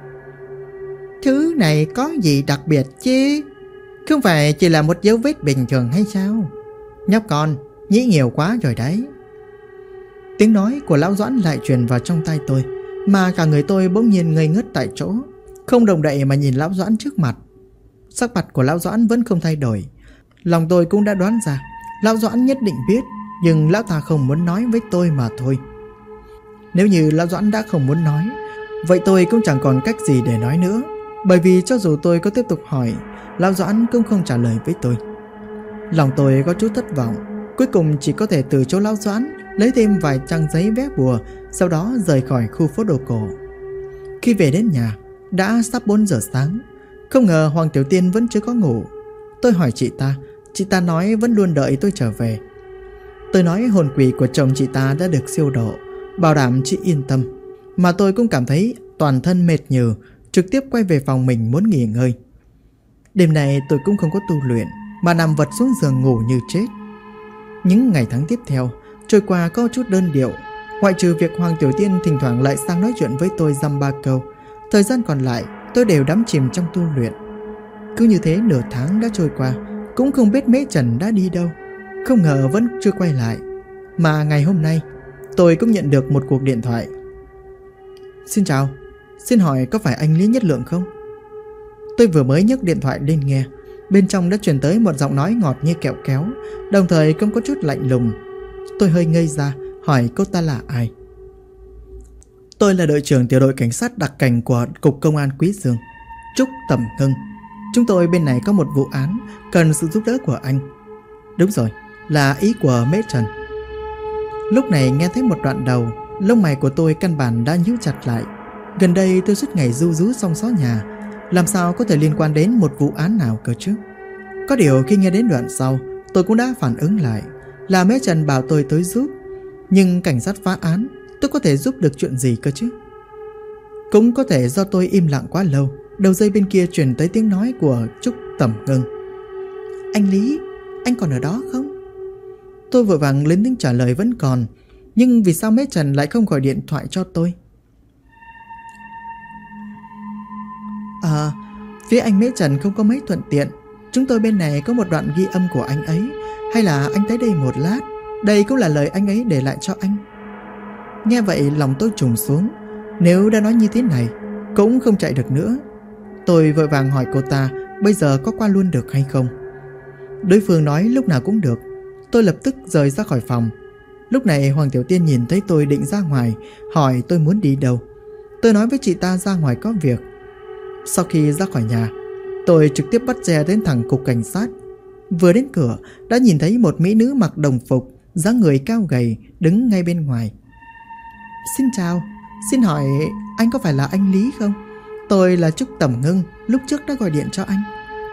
Thứ này có gì đặc biệt chứ? Không phải chỉ là một dấu vết bình thường hay sao? Nhóc con, nghĩ nhiều quá rồi đấy. Tiếng nói của Lão Doãn lại truyền vào trong tai tôi, mà cả người tôi bỗng nhiên ngây ngất tại chỗ, không động đậy mà nhìn Lão Doãn trước mặt. Sắc mặt của Lão Doãn vẫn không thay đổi. Lòng tôi cũng đã đoán ra Lão Doãn nhất định biết, nhưng lão ta không muốn nói với tôi mà thôi. Nếu như Lão Doãn đã không muốn nói, vậy tôi cũng chẳng còn cách gì để nói nữa, bởi vì cho dù tôi có tiếp tục hỏi, Lão Doãn cũng không trả lời với tôi. Lòng tôi có chút thất vọng, cuối cùng chỉ có thể từ chỗ Lão Doãn lấy thêm vài trang giấy vé bùa, sau đó rời khỏi khu phố đồ cổ. Khi về đến nhà, đã sắp 4 giờ sáng. Không ngờ Hoàng Tiểu Tiên vẫn chưa có ngủ. Tôi hỏi chị ta nói vẫn luôn đợi tôi trở về. Tôi nói hồn quỷ của chồng chị ta đã được siêu độ, bảo đảm chị yên tâm. Mà tôi cũng cảm thấy toàn thân mệt nhừ, trực tiếp quay về phòng mình muốn nghỉ ngơi. Đêm này tôi cũng không có tu luyện, mà nằm vật xuống giường ngủ như chết. Những ngày tháng tiếp theo trôi qua có chút đơn điệu, ngoại trừ việc Hoàng Tiểu Tiên thỉnh thoảng lại sang nói chuyện với tôi dăm ba câu. Thời gian còn lại tôi đều đắm chìm trong tu luyện. Cứ như thế nửa tháng đã trôi qua, cũng không biết Mễ Trần đã đi đâu. Không ngờ vẫn chưa quay lại. Mà ngày hôm nay tôi cũng nhận được một cuộc điện thoại. Xin chào, xin hỏi có phải anh Lý Nhất Lượng không? Tôi vừa mới nhấc điện thoại lên nghe, bên trong đã truyền tới một giọng nói ngọt như kẹo kéo, đồng thời cũng có chút lạnh lùng. Tôi hơi ngây ra, hỏi cô ta là ai. Tôi là đội trưởng tiểu đội cảnh sát đặc cảnh của Cục Công an Quý Dương, Trúc Tầm Ngưng. Chúng tôi bên này có một vụ án cần sự giúp đỡ của anh. Đúng rồi, là ý của Mễ Trần. Lúc này nghe thấy một đoạn đầu, lông mày của tôi căn bản đã nhíu chặt lại. Gần đây tôi suốt ngày ru rú song xó nhà, làm sao có thể liên quan đến một vụ án nào cơ chứ? Có điều khi nghe đến đoạn sau, tôi cũng đã phản ứng lại, là Mễ Trần bảo tôi tới giúp. Nhưng cảnh sát phá án, tôi có thể giúp được chuyện gì cơ chứ? Cũng có thể do tôi im lặng quá lâu. Đầu dây bên kia truyền tới tiếng nói của Trúc Tẩm Ngưng. Anh Lý, anh còn ở đó không? Tôi vội vàng lên tiếng trả lời vẫn còn. Nhưng vì sao Mễ Trần lại không gọi điện thoại cho tôi? Phía anh Mễ Trần không có mấy thuận tiện. Chúng tôi bên này có một đoạn ghi âm của anh ấy. Hay là anh tới đây một lát? Đây cũng là lời anh ấy để lại cho anh. Nghe vậy lòng tôi trùng xuống. Nếu đã nói như thế này, cũng không chạy được nữa. Tôi vội vàng hỏi cô ta bây giờ có qua luôn được hay không. Đối phương nói lúc nào cũng được. Tôi lập tức rời ra khỏi phòng. Lúc này Hoàng Tiểu Tiên nhìn thấy tôi định ra ngoài, hỏi tôi muốn đi đâu. Tôi nói với chị ta ra ngoài có việc. Sau khi ra khỏi nhà, tôi trực tiếp bắt xe đến thẳng cục cảnh sát. Vừa đến cửa đã nhìn thấy một mỹ nữ mặc đồng phục, dáng người cao gầy đứng ngay bên ngoài. Xin chào, xin hỏi anh có phải là anh Lý không? Tôi là Trúc Tẩm Ngưng, lúc trước đã gọi điện cho anh.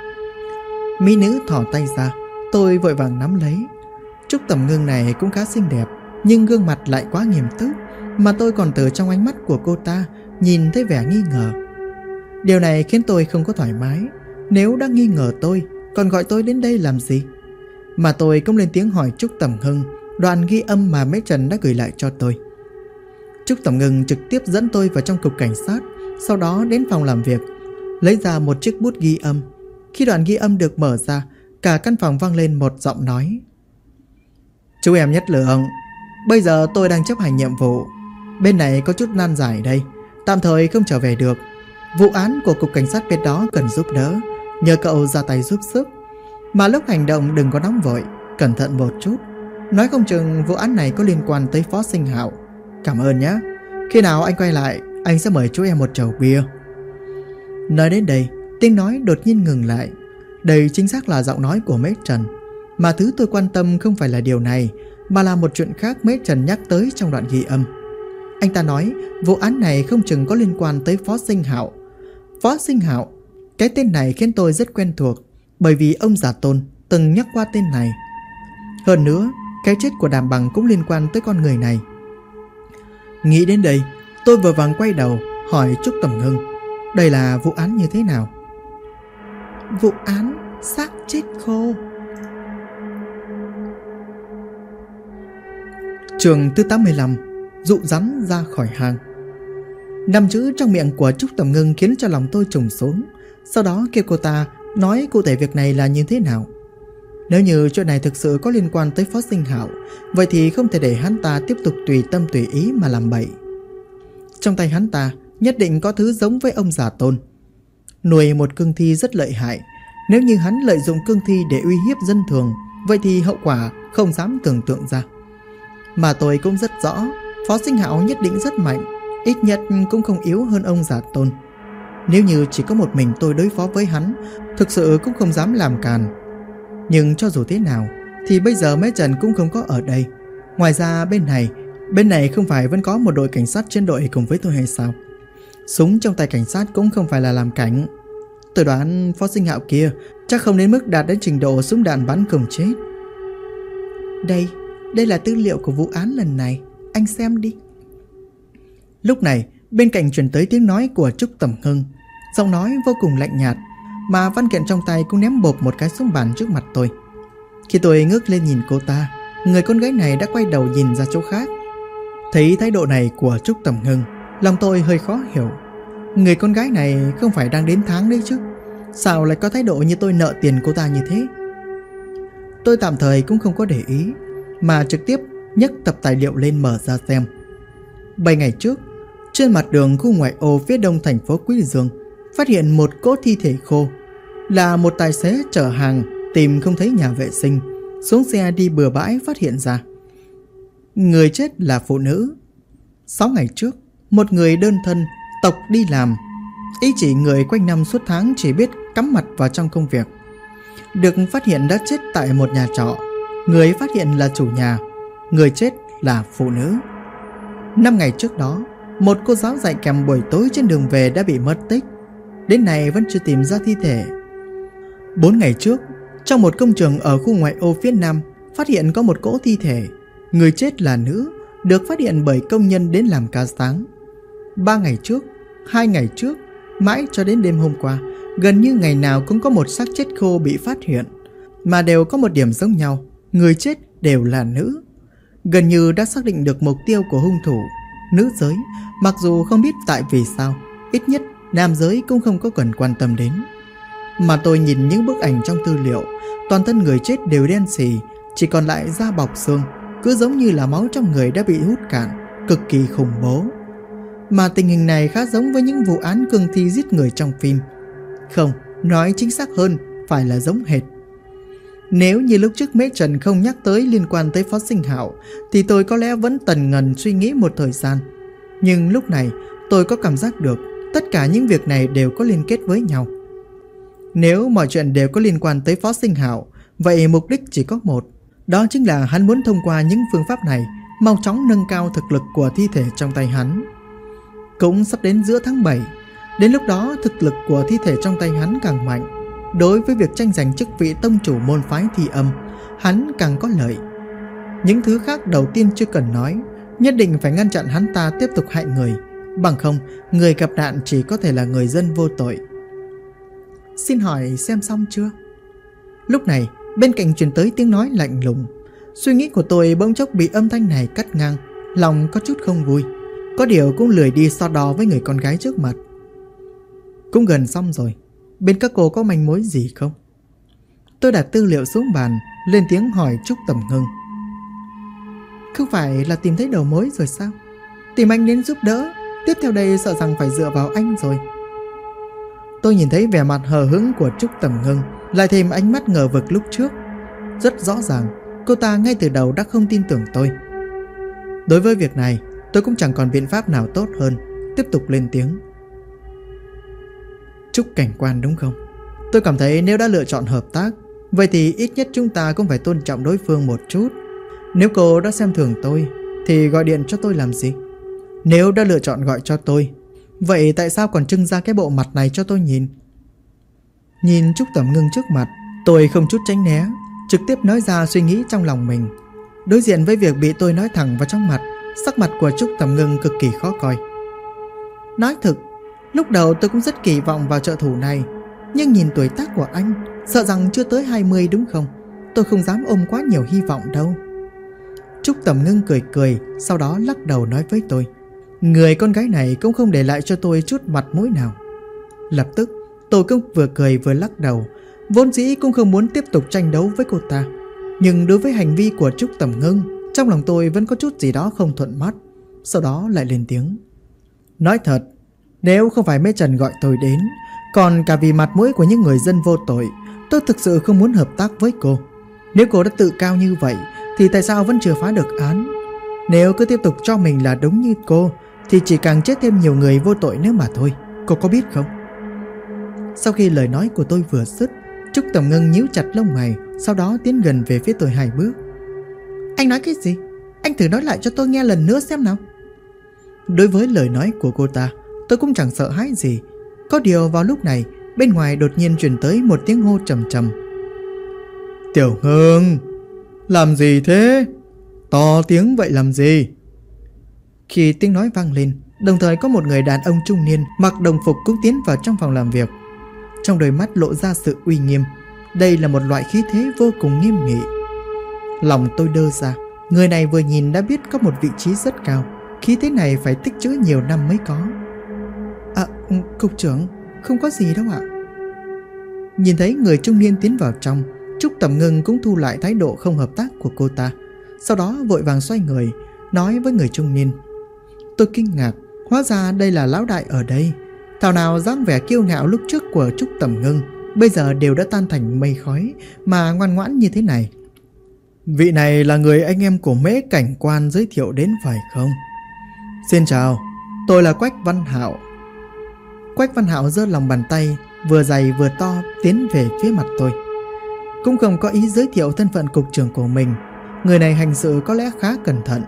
Mỹ nữ thỏ tay ra, tôi vội vàng nắm lấy. Trúc Tẩm Ngưng này cũng khá xinh đẹp, nhưng gương mặt lại quá nghiêm túc, mà tôi còn từ trong ánh mắt của cô ta nhìn thấy vẻ nghi ngờ. Điều này khiến tôi không có thoải mái. Nếu đã nghi ngờ tôi, còn gọi tôi đến đây làm gì? Mà tôi cũng lên tiếng hỏi Trúc Tẩm Ngưng đoạn ghi âm mà Mễ Trần đã gửi lại cho tôi. Trúc Tẩm Ngưng trực tiếp dẫn tôi vào trong cục cảnh sát, sau đó đến phòng làm việc, lấy ra một chiếc bút ghi âm. Khi đoạn ghi âm được mở ra, cả căn phòng vang lên một giọng nói. Chú em Nhất Lượng, bây giờ tôi đang chấp hành nhiệm vụ. Bên này có chút nan giải đây, tạm thời không trở về được. Vụ án của cục cảnh sát bên đó cần giúp đỡ, nhờ cậu ra tay giúp sức. Mà lúc hành động đừng có nóng vội, cẩn thận một chút. Nói không chừng vụ án này có liên quan tới Phó Sinh Hạo. Cảm ơn nhé. Khi nào anh quay lại, anh sẽ mời chú em một chầu bia. Nói đến đây, tiếng nói đột nhiên ngừng lại. Đây chính xác là giọng nói của Mễ Trần. Mà thứ tôi quan tâm không phải là điều này, mà là một chuyện khác Mễ Trần nhắc tới trong đoạn ghi âm. Anh ta nói vụ án này không chừng có liên quan tới Phó Sinh Hạo. Phó Sinh Hạo, cái tên này khiến tôi rất quen thuộc, bởi vì ông Giả Tôn từng nhắc qua tên này. Hơn nữa, cái chết của Đàm Bằng cũng liên quan tới con người này. Nghĩ đến đây, tôi vội vàng quay đầu hỏi Trúc Tẩm Ngưng, đây là vụ án như thế nào? Vụ án xác chết khô. Chương thứ 85, dụ rắn ra khỏi hang. 5 chữ trong miệng của Trúc Tẩm Ngưng khiến cho lòng tôi trùng xuống. Sau đó kêu cô ta nói cụ thể việc này là như thế nào. Nếu như chuyện này thực sự có liên quan tới Phó Sinh Hạo, vậy thì không thể để hắn ta tiếp tục tùy tâm tùy ý mà làm bậy. Trong tay hắn ta nhất định có thứ giống với ông Giả Tôn. Nuôi một cương thi rất lợi hại. Nếu như hắn lợi dụng cương thi để uy hiếp dân thường, vậy thì hậu quả không dám tưởng tượng ra. Mà tôi cũng rất rõ, Phó Sinh Hạo nhất định rất mạnh, ít nhất cũng không yếu hơn ông Giả Tôn. Nếu như chỉ có một mình tôi đối phó với hắn, thực sự cũng không dám làm càn. Nhưng cho dù thế nào thì bây giờ Mễ Trần cũng không có ở đây. Ngoài ra bên này không phải vẫn có một đội cảnh sát trên đội cùng với tôi hay sao? Súng trong tay cảnh sát cũng không phải là làm cảnh. Tôi đoán Phó Sinh Hạo kia chắc không đến mức đạt đến trình độ súng đạn bắn không chết. Đây là tư liệu của vụ án lần này, anh xem đi. Lúc này bên cạnh truyền tới tiếng nói của Trúc Tẩm Ngưng, giọng nói vô cùng lạnh nhạt, mà văn kiện trong tay cũng ném bộp một cái xuống bàn trước mặt tôi. Khi tôi ngước lên nhìn cô ta, người con gái này đã quay đầu nhìn ra chỗ khác. Thấy thái độ này của Trúc Tẩm Ngưng, lòng tôi hơi khó hiểu. Người con gái này không phải đang đến tháng đấy chứ, sao lại có thái độ như tôi nợ tiền cô ta như thế? Tôi tạm thời cũng không có để ý, mà trực tiếp nhấc tập tài liệu lên mở ra xem. 7 ngày trước, trên mặt đường khu ngoại ô phía đông thành phố Quý Dương, phát hiện một cỗ thi thể khô. Là một tài xế chở hàng tìm không thấy nhà vệ sinh, xuống xe đi bừa bãi phát hiện ra. Người chết là phụ nữ. 6 ngày trước, một người đơn thân, tộc đi làm. Ý chỉ người quanh năm suốt tháng chỉ biết cắm mặt vào trong công việc. Được phát hiện đã chết tại một nhà trọ. Người phát hiện là chủ nhà, người chết là phụ nữ. 5 ngày trước đó, một cô giáo dạy kèm buổi tối trên đường về đã bị mất tích. đến nay vẫn chưa tìm ra thi thể. 4 ngày trước, trong một công trường ở khu ngoại ô phía Nam, phát hiện có một cỗ thi thể. Người chết là nữ, được phát hiện bởi công nhân đến làm ca sáng. 3 ngày trước, 2 ngày trước, mãi cho đến đêm hôm qua, gần như ngày nào cũng có một xác chết khô bị phát hiện, mà đều có một điểm giống nhau, người chết đều là nữ. Gần như đã xác định được mục tiêu của hung thủ, nữ giới, mặc dù không biết tại vì sao, ít nhất nam giới cũng không có cần quan tâm đến. Mà tôi nhìn những bức ảnh trong tư liệu, toàn thân người chết đều đen xì, chỉ còn lại da bọc xương, cứ giống như là máu trong người đã bị hút cạn, cực kỳ khủng bố. Mà tình hình này khá giống với những vụ án cương thi giết người trong phim. Không, nói chính xác hơn, phải là giống hệt. Nếu như lúc trước Mễ Trần không nhắc tới liên quan tới Phó Sinh Hạo, thì tôi có lẽ vẫn tần ngần suy nghĩ một thời gian. Nhưng lúc này, tôi có cảm giác được tất cả những việc này đều có liên kết với nhau. Nếu mọi chuyện đều có liên quan tới Phó Sinh Hạo, vậy mục đích chỉ có một, đó chính là hắn muốn thông qua những phương pháp này mau chóng nâng cao thực lực của thi thể trong tay hắn. Cũng sắp đến giữa tháng 7, đến lúc đó thực lực của thi thể trong tay hắn càng mạnh. Đối với việc tranh giành chức vị tông chủ môn phái Thi Âm, hắn càng có lợi. Những thứ khác đầu tiên chưa cần nói, nhất định phải ngăn chặn hắn ta tiếp tục hại người. Bằng không, người gặp nạn chỉ có thể là người dân vô tội. Xin hỏi xem xong chưa? Lúc này, bên cạnh truyền tới tiếng nói lạnh lùng. Suy nghĩ của tôi bỗng chốc bị âm thanh này cắt ngang, lòng có chút không vui. Có điều cũng lười đi so đo với người con gái trước mặt. Cũng gần xong rồi, bên các cô có manh mối gì không? Tôi đặt tư liệu xuống bàn, lên tiếng hỏi Trúc Tầm Ngưng. Không phải là tìm thấy đầu mối rồi sao? Tìm anh đến giúp đỡ, tiếp theo đây sợ rằng phải dựa vào anh rồi. Tôi nhìn thấy vẻ mặt hờ hững của Trúc Tầm Ngưng, lại thêm ánh mắt ngờ vực lúc trước. Rất rõ ràng, cô ta ngay từ đầu đã không tin tưởng tôi. Đối với việc này, tôi cũng chẳng còn biện pháp nào tốt hơn, tiếp tục lên tiếng. Trúc cảnh quan đúng không? Tôi cảm thấy nếu đã lựa chọn hợp tác, vậy thì ít nhất chúng ta cũng phải tôn trọng đối phương một chút. Nếu cô đã xem thường tôi, thì gọi điện cho tôi làm gì? Nếu đã lựa chọn gọi cho tôi, vậy tại sao còn trưng ra cái bộ mặt này cho tôi nhìn? Nhìn Trúc Tầm Ngưng trước mặt, tôi không chút tránh né, trực tiếp nói ra suy nghĩ trong lòng mình. Đối diện với việc bị tôi nói thẳng vào trong mặt, sắc mặt của Trúc Tầm Ngưng cực kỳ khó coi. Nói thực, lúc đầu tôi cũng rất kỳ vọng vào trợ thủ này, nhưng nhìn tuổi tác của anh, sợ rằng chưa tới 20 đúng không? Tôi không dám ôm quá nhiều hy vọng đâu. Trúc Tầm Ngưng cười cười, sau đó lắc đầu nói với tôi. Người con gái này cũng không để lại cho tôi chút mặt mũi nào. Lập tức, tôi cũng vừa cười vừa lắc đầu, vốn dĩ cũng không muốn tiếp tục tranh đấu với cô ta. Nhưng đối với hành vi của Trúc Tầm Ngưng, trong lòng tôi vẫn có chút gì đó không thuận mắt. Sau đó lại lên tiếng. Nói thật, nếu không phải Mễ Trần gọi tôi đến, còn cả vì mặt mũi của những người dân vô tội, tôi thực sự không muốn hợp tác với cô. Nếu cô đã tự cao như vậy, thì tại sao vẫn chưa phá được án? Nếu cứ tiếp tục cho mình là đúng như cô, thì chỉ càng chết thêm nhiều người vô tội nữa mà thôi. Cô có biết không? Sau khi lời nói của tôi vừa dứt, Trúc Tầm Ngưng nhíu chặt lông mày, sau đó tiến gần về phía tôi 2 bước. Anh nói cái gì? Anh thử nói lại cho tôi nghe lần nữa xem nào. Đối với lời nói của cô ta, tôi cũng chẳng sợ hãi gì. Có điều vào lúc này, bên ngoài đột nhiên truyền tới một tiếng hô trầm trầm. Tiểu Ngưng, làm gì thế? To tiếng vậy làm gì? Khi tiếng nói vang lên, đồng thời có một người đàn ông trung niên mặc đồng phục cũng tiến vào trong phòng làm việc. Trong đôi mắt lộ ra sự uy nghiêm. Đây là một loại khí thế vô cùng nghiêm nghị. Lòng tôi đơ ra. Người này vừa nhìn đã biết có một vị trí rất cao. Khí thế này phải tích trữ nhiều năm mới có. Cục trưởng, không có gì đâu ạ. Nhìn thấy người trung niên tiến vào trong, Trúc Tầm Ngưng cũng thu lại thái độ không hợp tác của cô ta. Sau đó vội vàng xoay người, nói với người trung niên. Tôi kinh ngạc, hóa ra đây là lão đại ở đây. Thảo nào dáng vẻ kiêu ngạo lúc trước của Trúc Tầm Ngưng bây giờ đều đã tan thành mây khói, mà ngoan ngoãn như thế này. Vị này là người anh em của Mễ cảnh quan giới thiệu đến phải không? Xin chào, tôi là Quách Văn Hạo. Quách Văn Hạo giơ lòng bàn tay vừa dày vừa to tiến về phía mặt tôi. Cũng không có ý giới thiệu thân phận cục trưởng của mình. Người này hành sự có lẽ khá cẩn thận.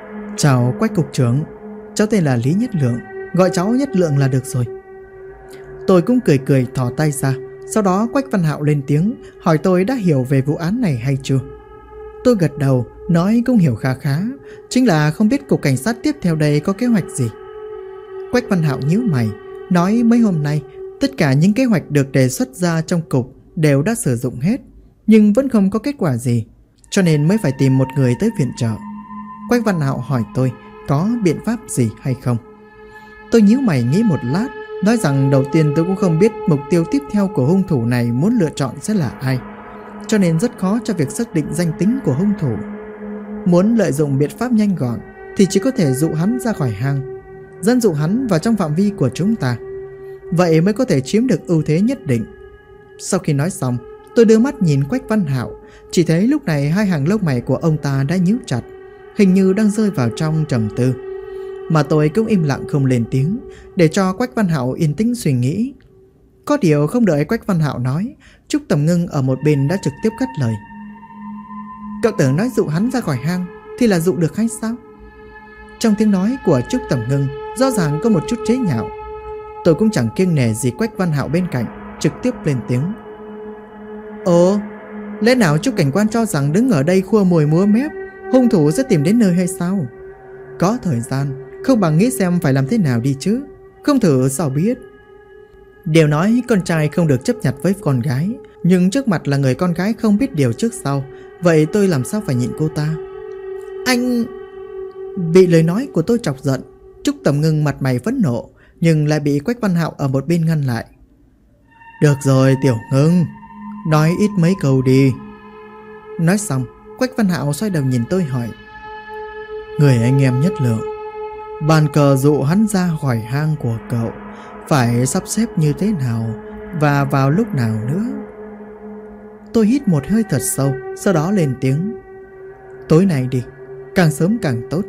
Chào Quách cục trưởng, cháu tên là Lý Nhất Lượng, gọi cháu Nhất Lượng là được rồi. Tôi cũng cười cười thò tay ra. Sau đó Quách Văn Hạo lên tiếng hỏi tôi đã hiểu về vụ án này hay chưa. Tôi gật đầu, nói cũng hiểu khá khá, chính là không biết cục cảnh sát tiếp theo đây có kế hoạch gì. Quách Văn Hạo nhíu mày, nói mấy hôm nay tất cả những kế hoạch được đề xuất ra trong cục đều đã sử dụng hết, nhưng vẫn không có kết quả gì, cho nên mới phải tìm một người tới viện trợ. Quách Văn Hạo hỏi tôi có biện pháp gì hay không. Tôi nhíu mày nghĩ một lát, nói rằng đầu tiên tôi cũng không biết mục tiêu tiếp theo của hung thủ này muốn lựa chọn sẽ là ai, cho nên rất khó cho việc xác định danh tính của hung thủ. Muốn lợi dụng biện pháp nhanh gọn thì chỉ có thể dụ hắn ra khỏi hang, dẫn dụ hắn vào trong phạm vi của chúng ta, vậy mới có thể chiếm được ưu thế nhất định. Sau khi nói xong, tôi đưa mắt nhìn Quách Văn Hạo, chỉ thấy lúc này hai hàng lông mày của ông ta đã nhíu chặt, hình như đang rơi vào trong trầm tư. Mà tôi cũng im lặng không lên tiếng, để cho Quách Văn Hạo yên tĩnh suy nghĩ. Có điều không đợi Quách Văn Hạo nói, Trúc Tầm Ngưng ở một bên đã trực tiếp cắt lời. Cậu tưởng nói dụ hắn ra khỏi hang thì là dụ được hay sao? Trong tiếng nói của Trúc Tầm Ngưng rõ ràng có một chút chế nhạo. Tôi cũng chẳng kiêng nể gì Quách Văn Hạo bên cạnh, trực tiếp lên tiếng. Ồ, lẽ nào Trúc cảnh quan cho rằng đứng ở đây khua mồi múa mép hung thủ sẽ tìm đến nơi hay sao? Có thời gian, không bằng nghĩ xem phải làm thế nào đi chứ, không thử sao biết. Đều nói con trai không được chấp nhặt với con gái, nhưng trước mặt là người con gái không biết điều trước sau, vậy tôi làm sao phải nhịn cô ta? Anh... Bị lời nói của tôi chọc giận, Trúc Tầm Ngưng mặt mày phẫn nộ, nhưng lại bị Quách Văn Hạo ở một bên ngăn lại. Được rồi Tiểu Ngưng, nói ít mấy câu đi. Nói xong, Quách Văn Hạo xoay đầu nhìn tôi hỏi. Người anh em nhất lượng, bàn cờ dụ hắn ra khỏi hang của cậu phải sắp xếp như thế nào và vào lúc nào nữa? Tôi hít một hơi thật sâu, sau đó lên tiếng. Tối nay đi, càng sớm càng tốt.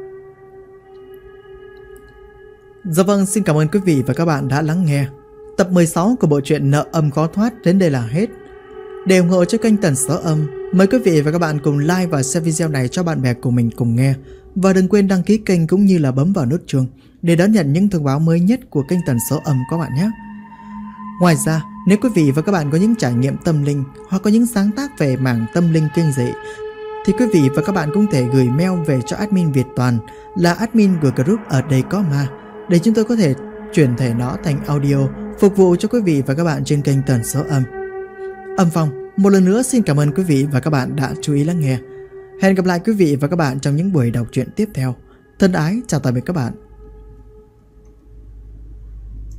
Dạ vâng, xin cảm ơn quý vị và các bạn đã lắng nghe. Tập 16 của bộ truyện Nợ Âm Khó Thoát đến đây là hết. Để ủng hộ cho kênh Tần Số Âm, mời quý vị và các bạn cùng like và share video này cho bạn bè của mình cùng nghe. Và đừng quên đăng ký kênh cũng như là bấm vào nút chuông để đón nhận những thông báo mới nhất của kênh Tần Số Âm các bạn nhé. Ngoài ra, nếu quý vị và các bạn có những trải nghiệm tâm linh hoặc có những sáng tác về mảng tâm linh kinh dị thì quý vị và các bạn cũng thể gửi mail về cho admin Việt Toàn là admin của group Ở Đây Có Ma để chúng tôi có thể chuyển thể nó thành audio phục vụ cho quý vị và các bạn trên kênh Tần Số Âm. Âm Phong một lần nữa xin cảm ơn quý vị và các bạn đã chú ý lắng nghe. Hẹn gặp lại quý vị và các bạn trong những buổi đọc truyện tiếp theo. Thân ái chào tạm biệt các bạn.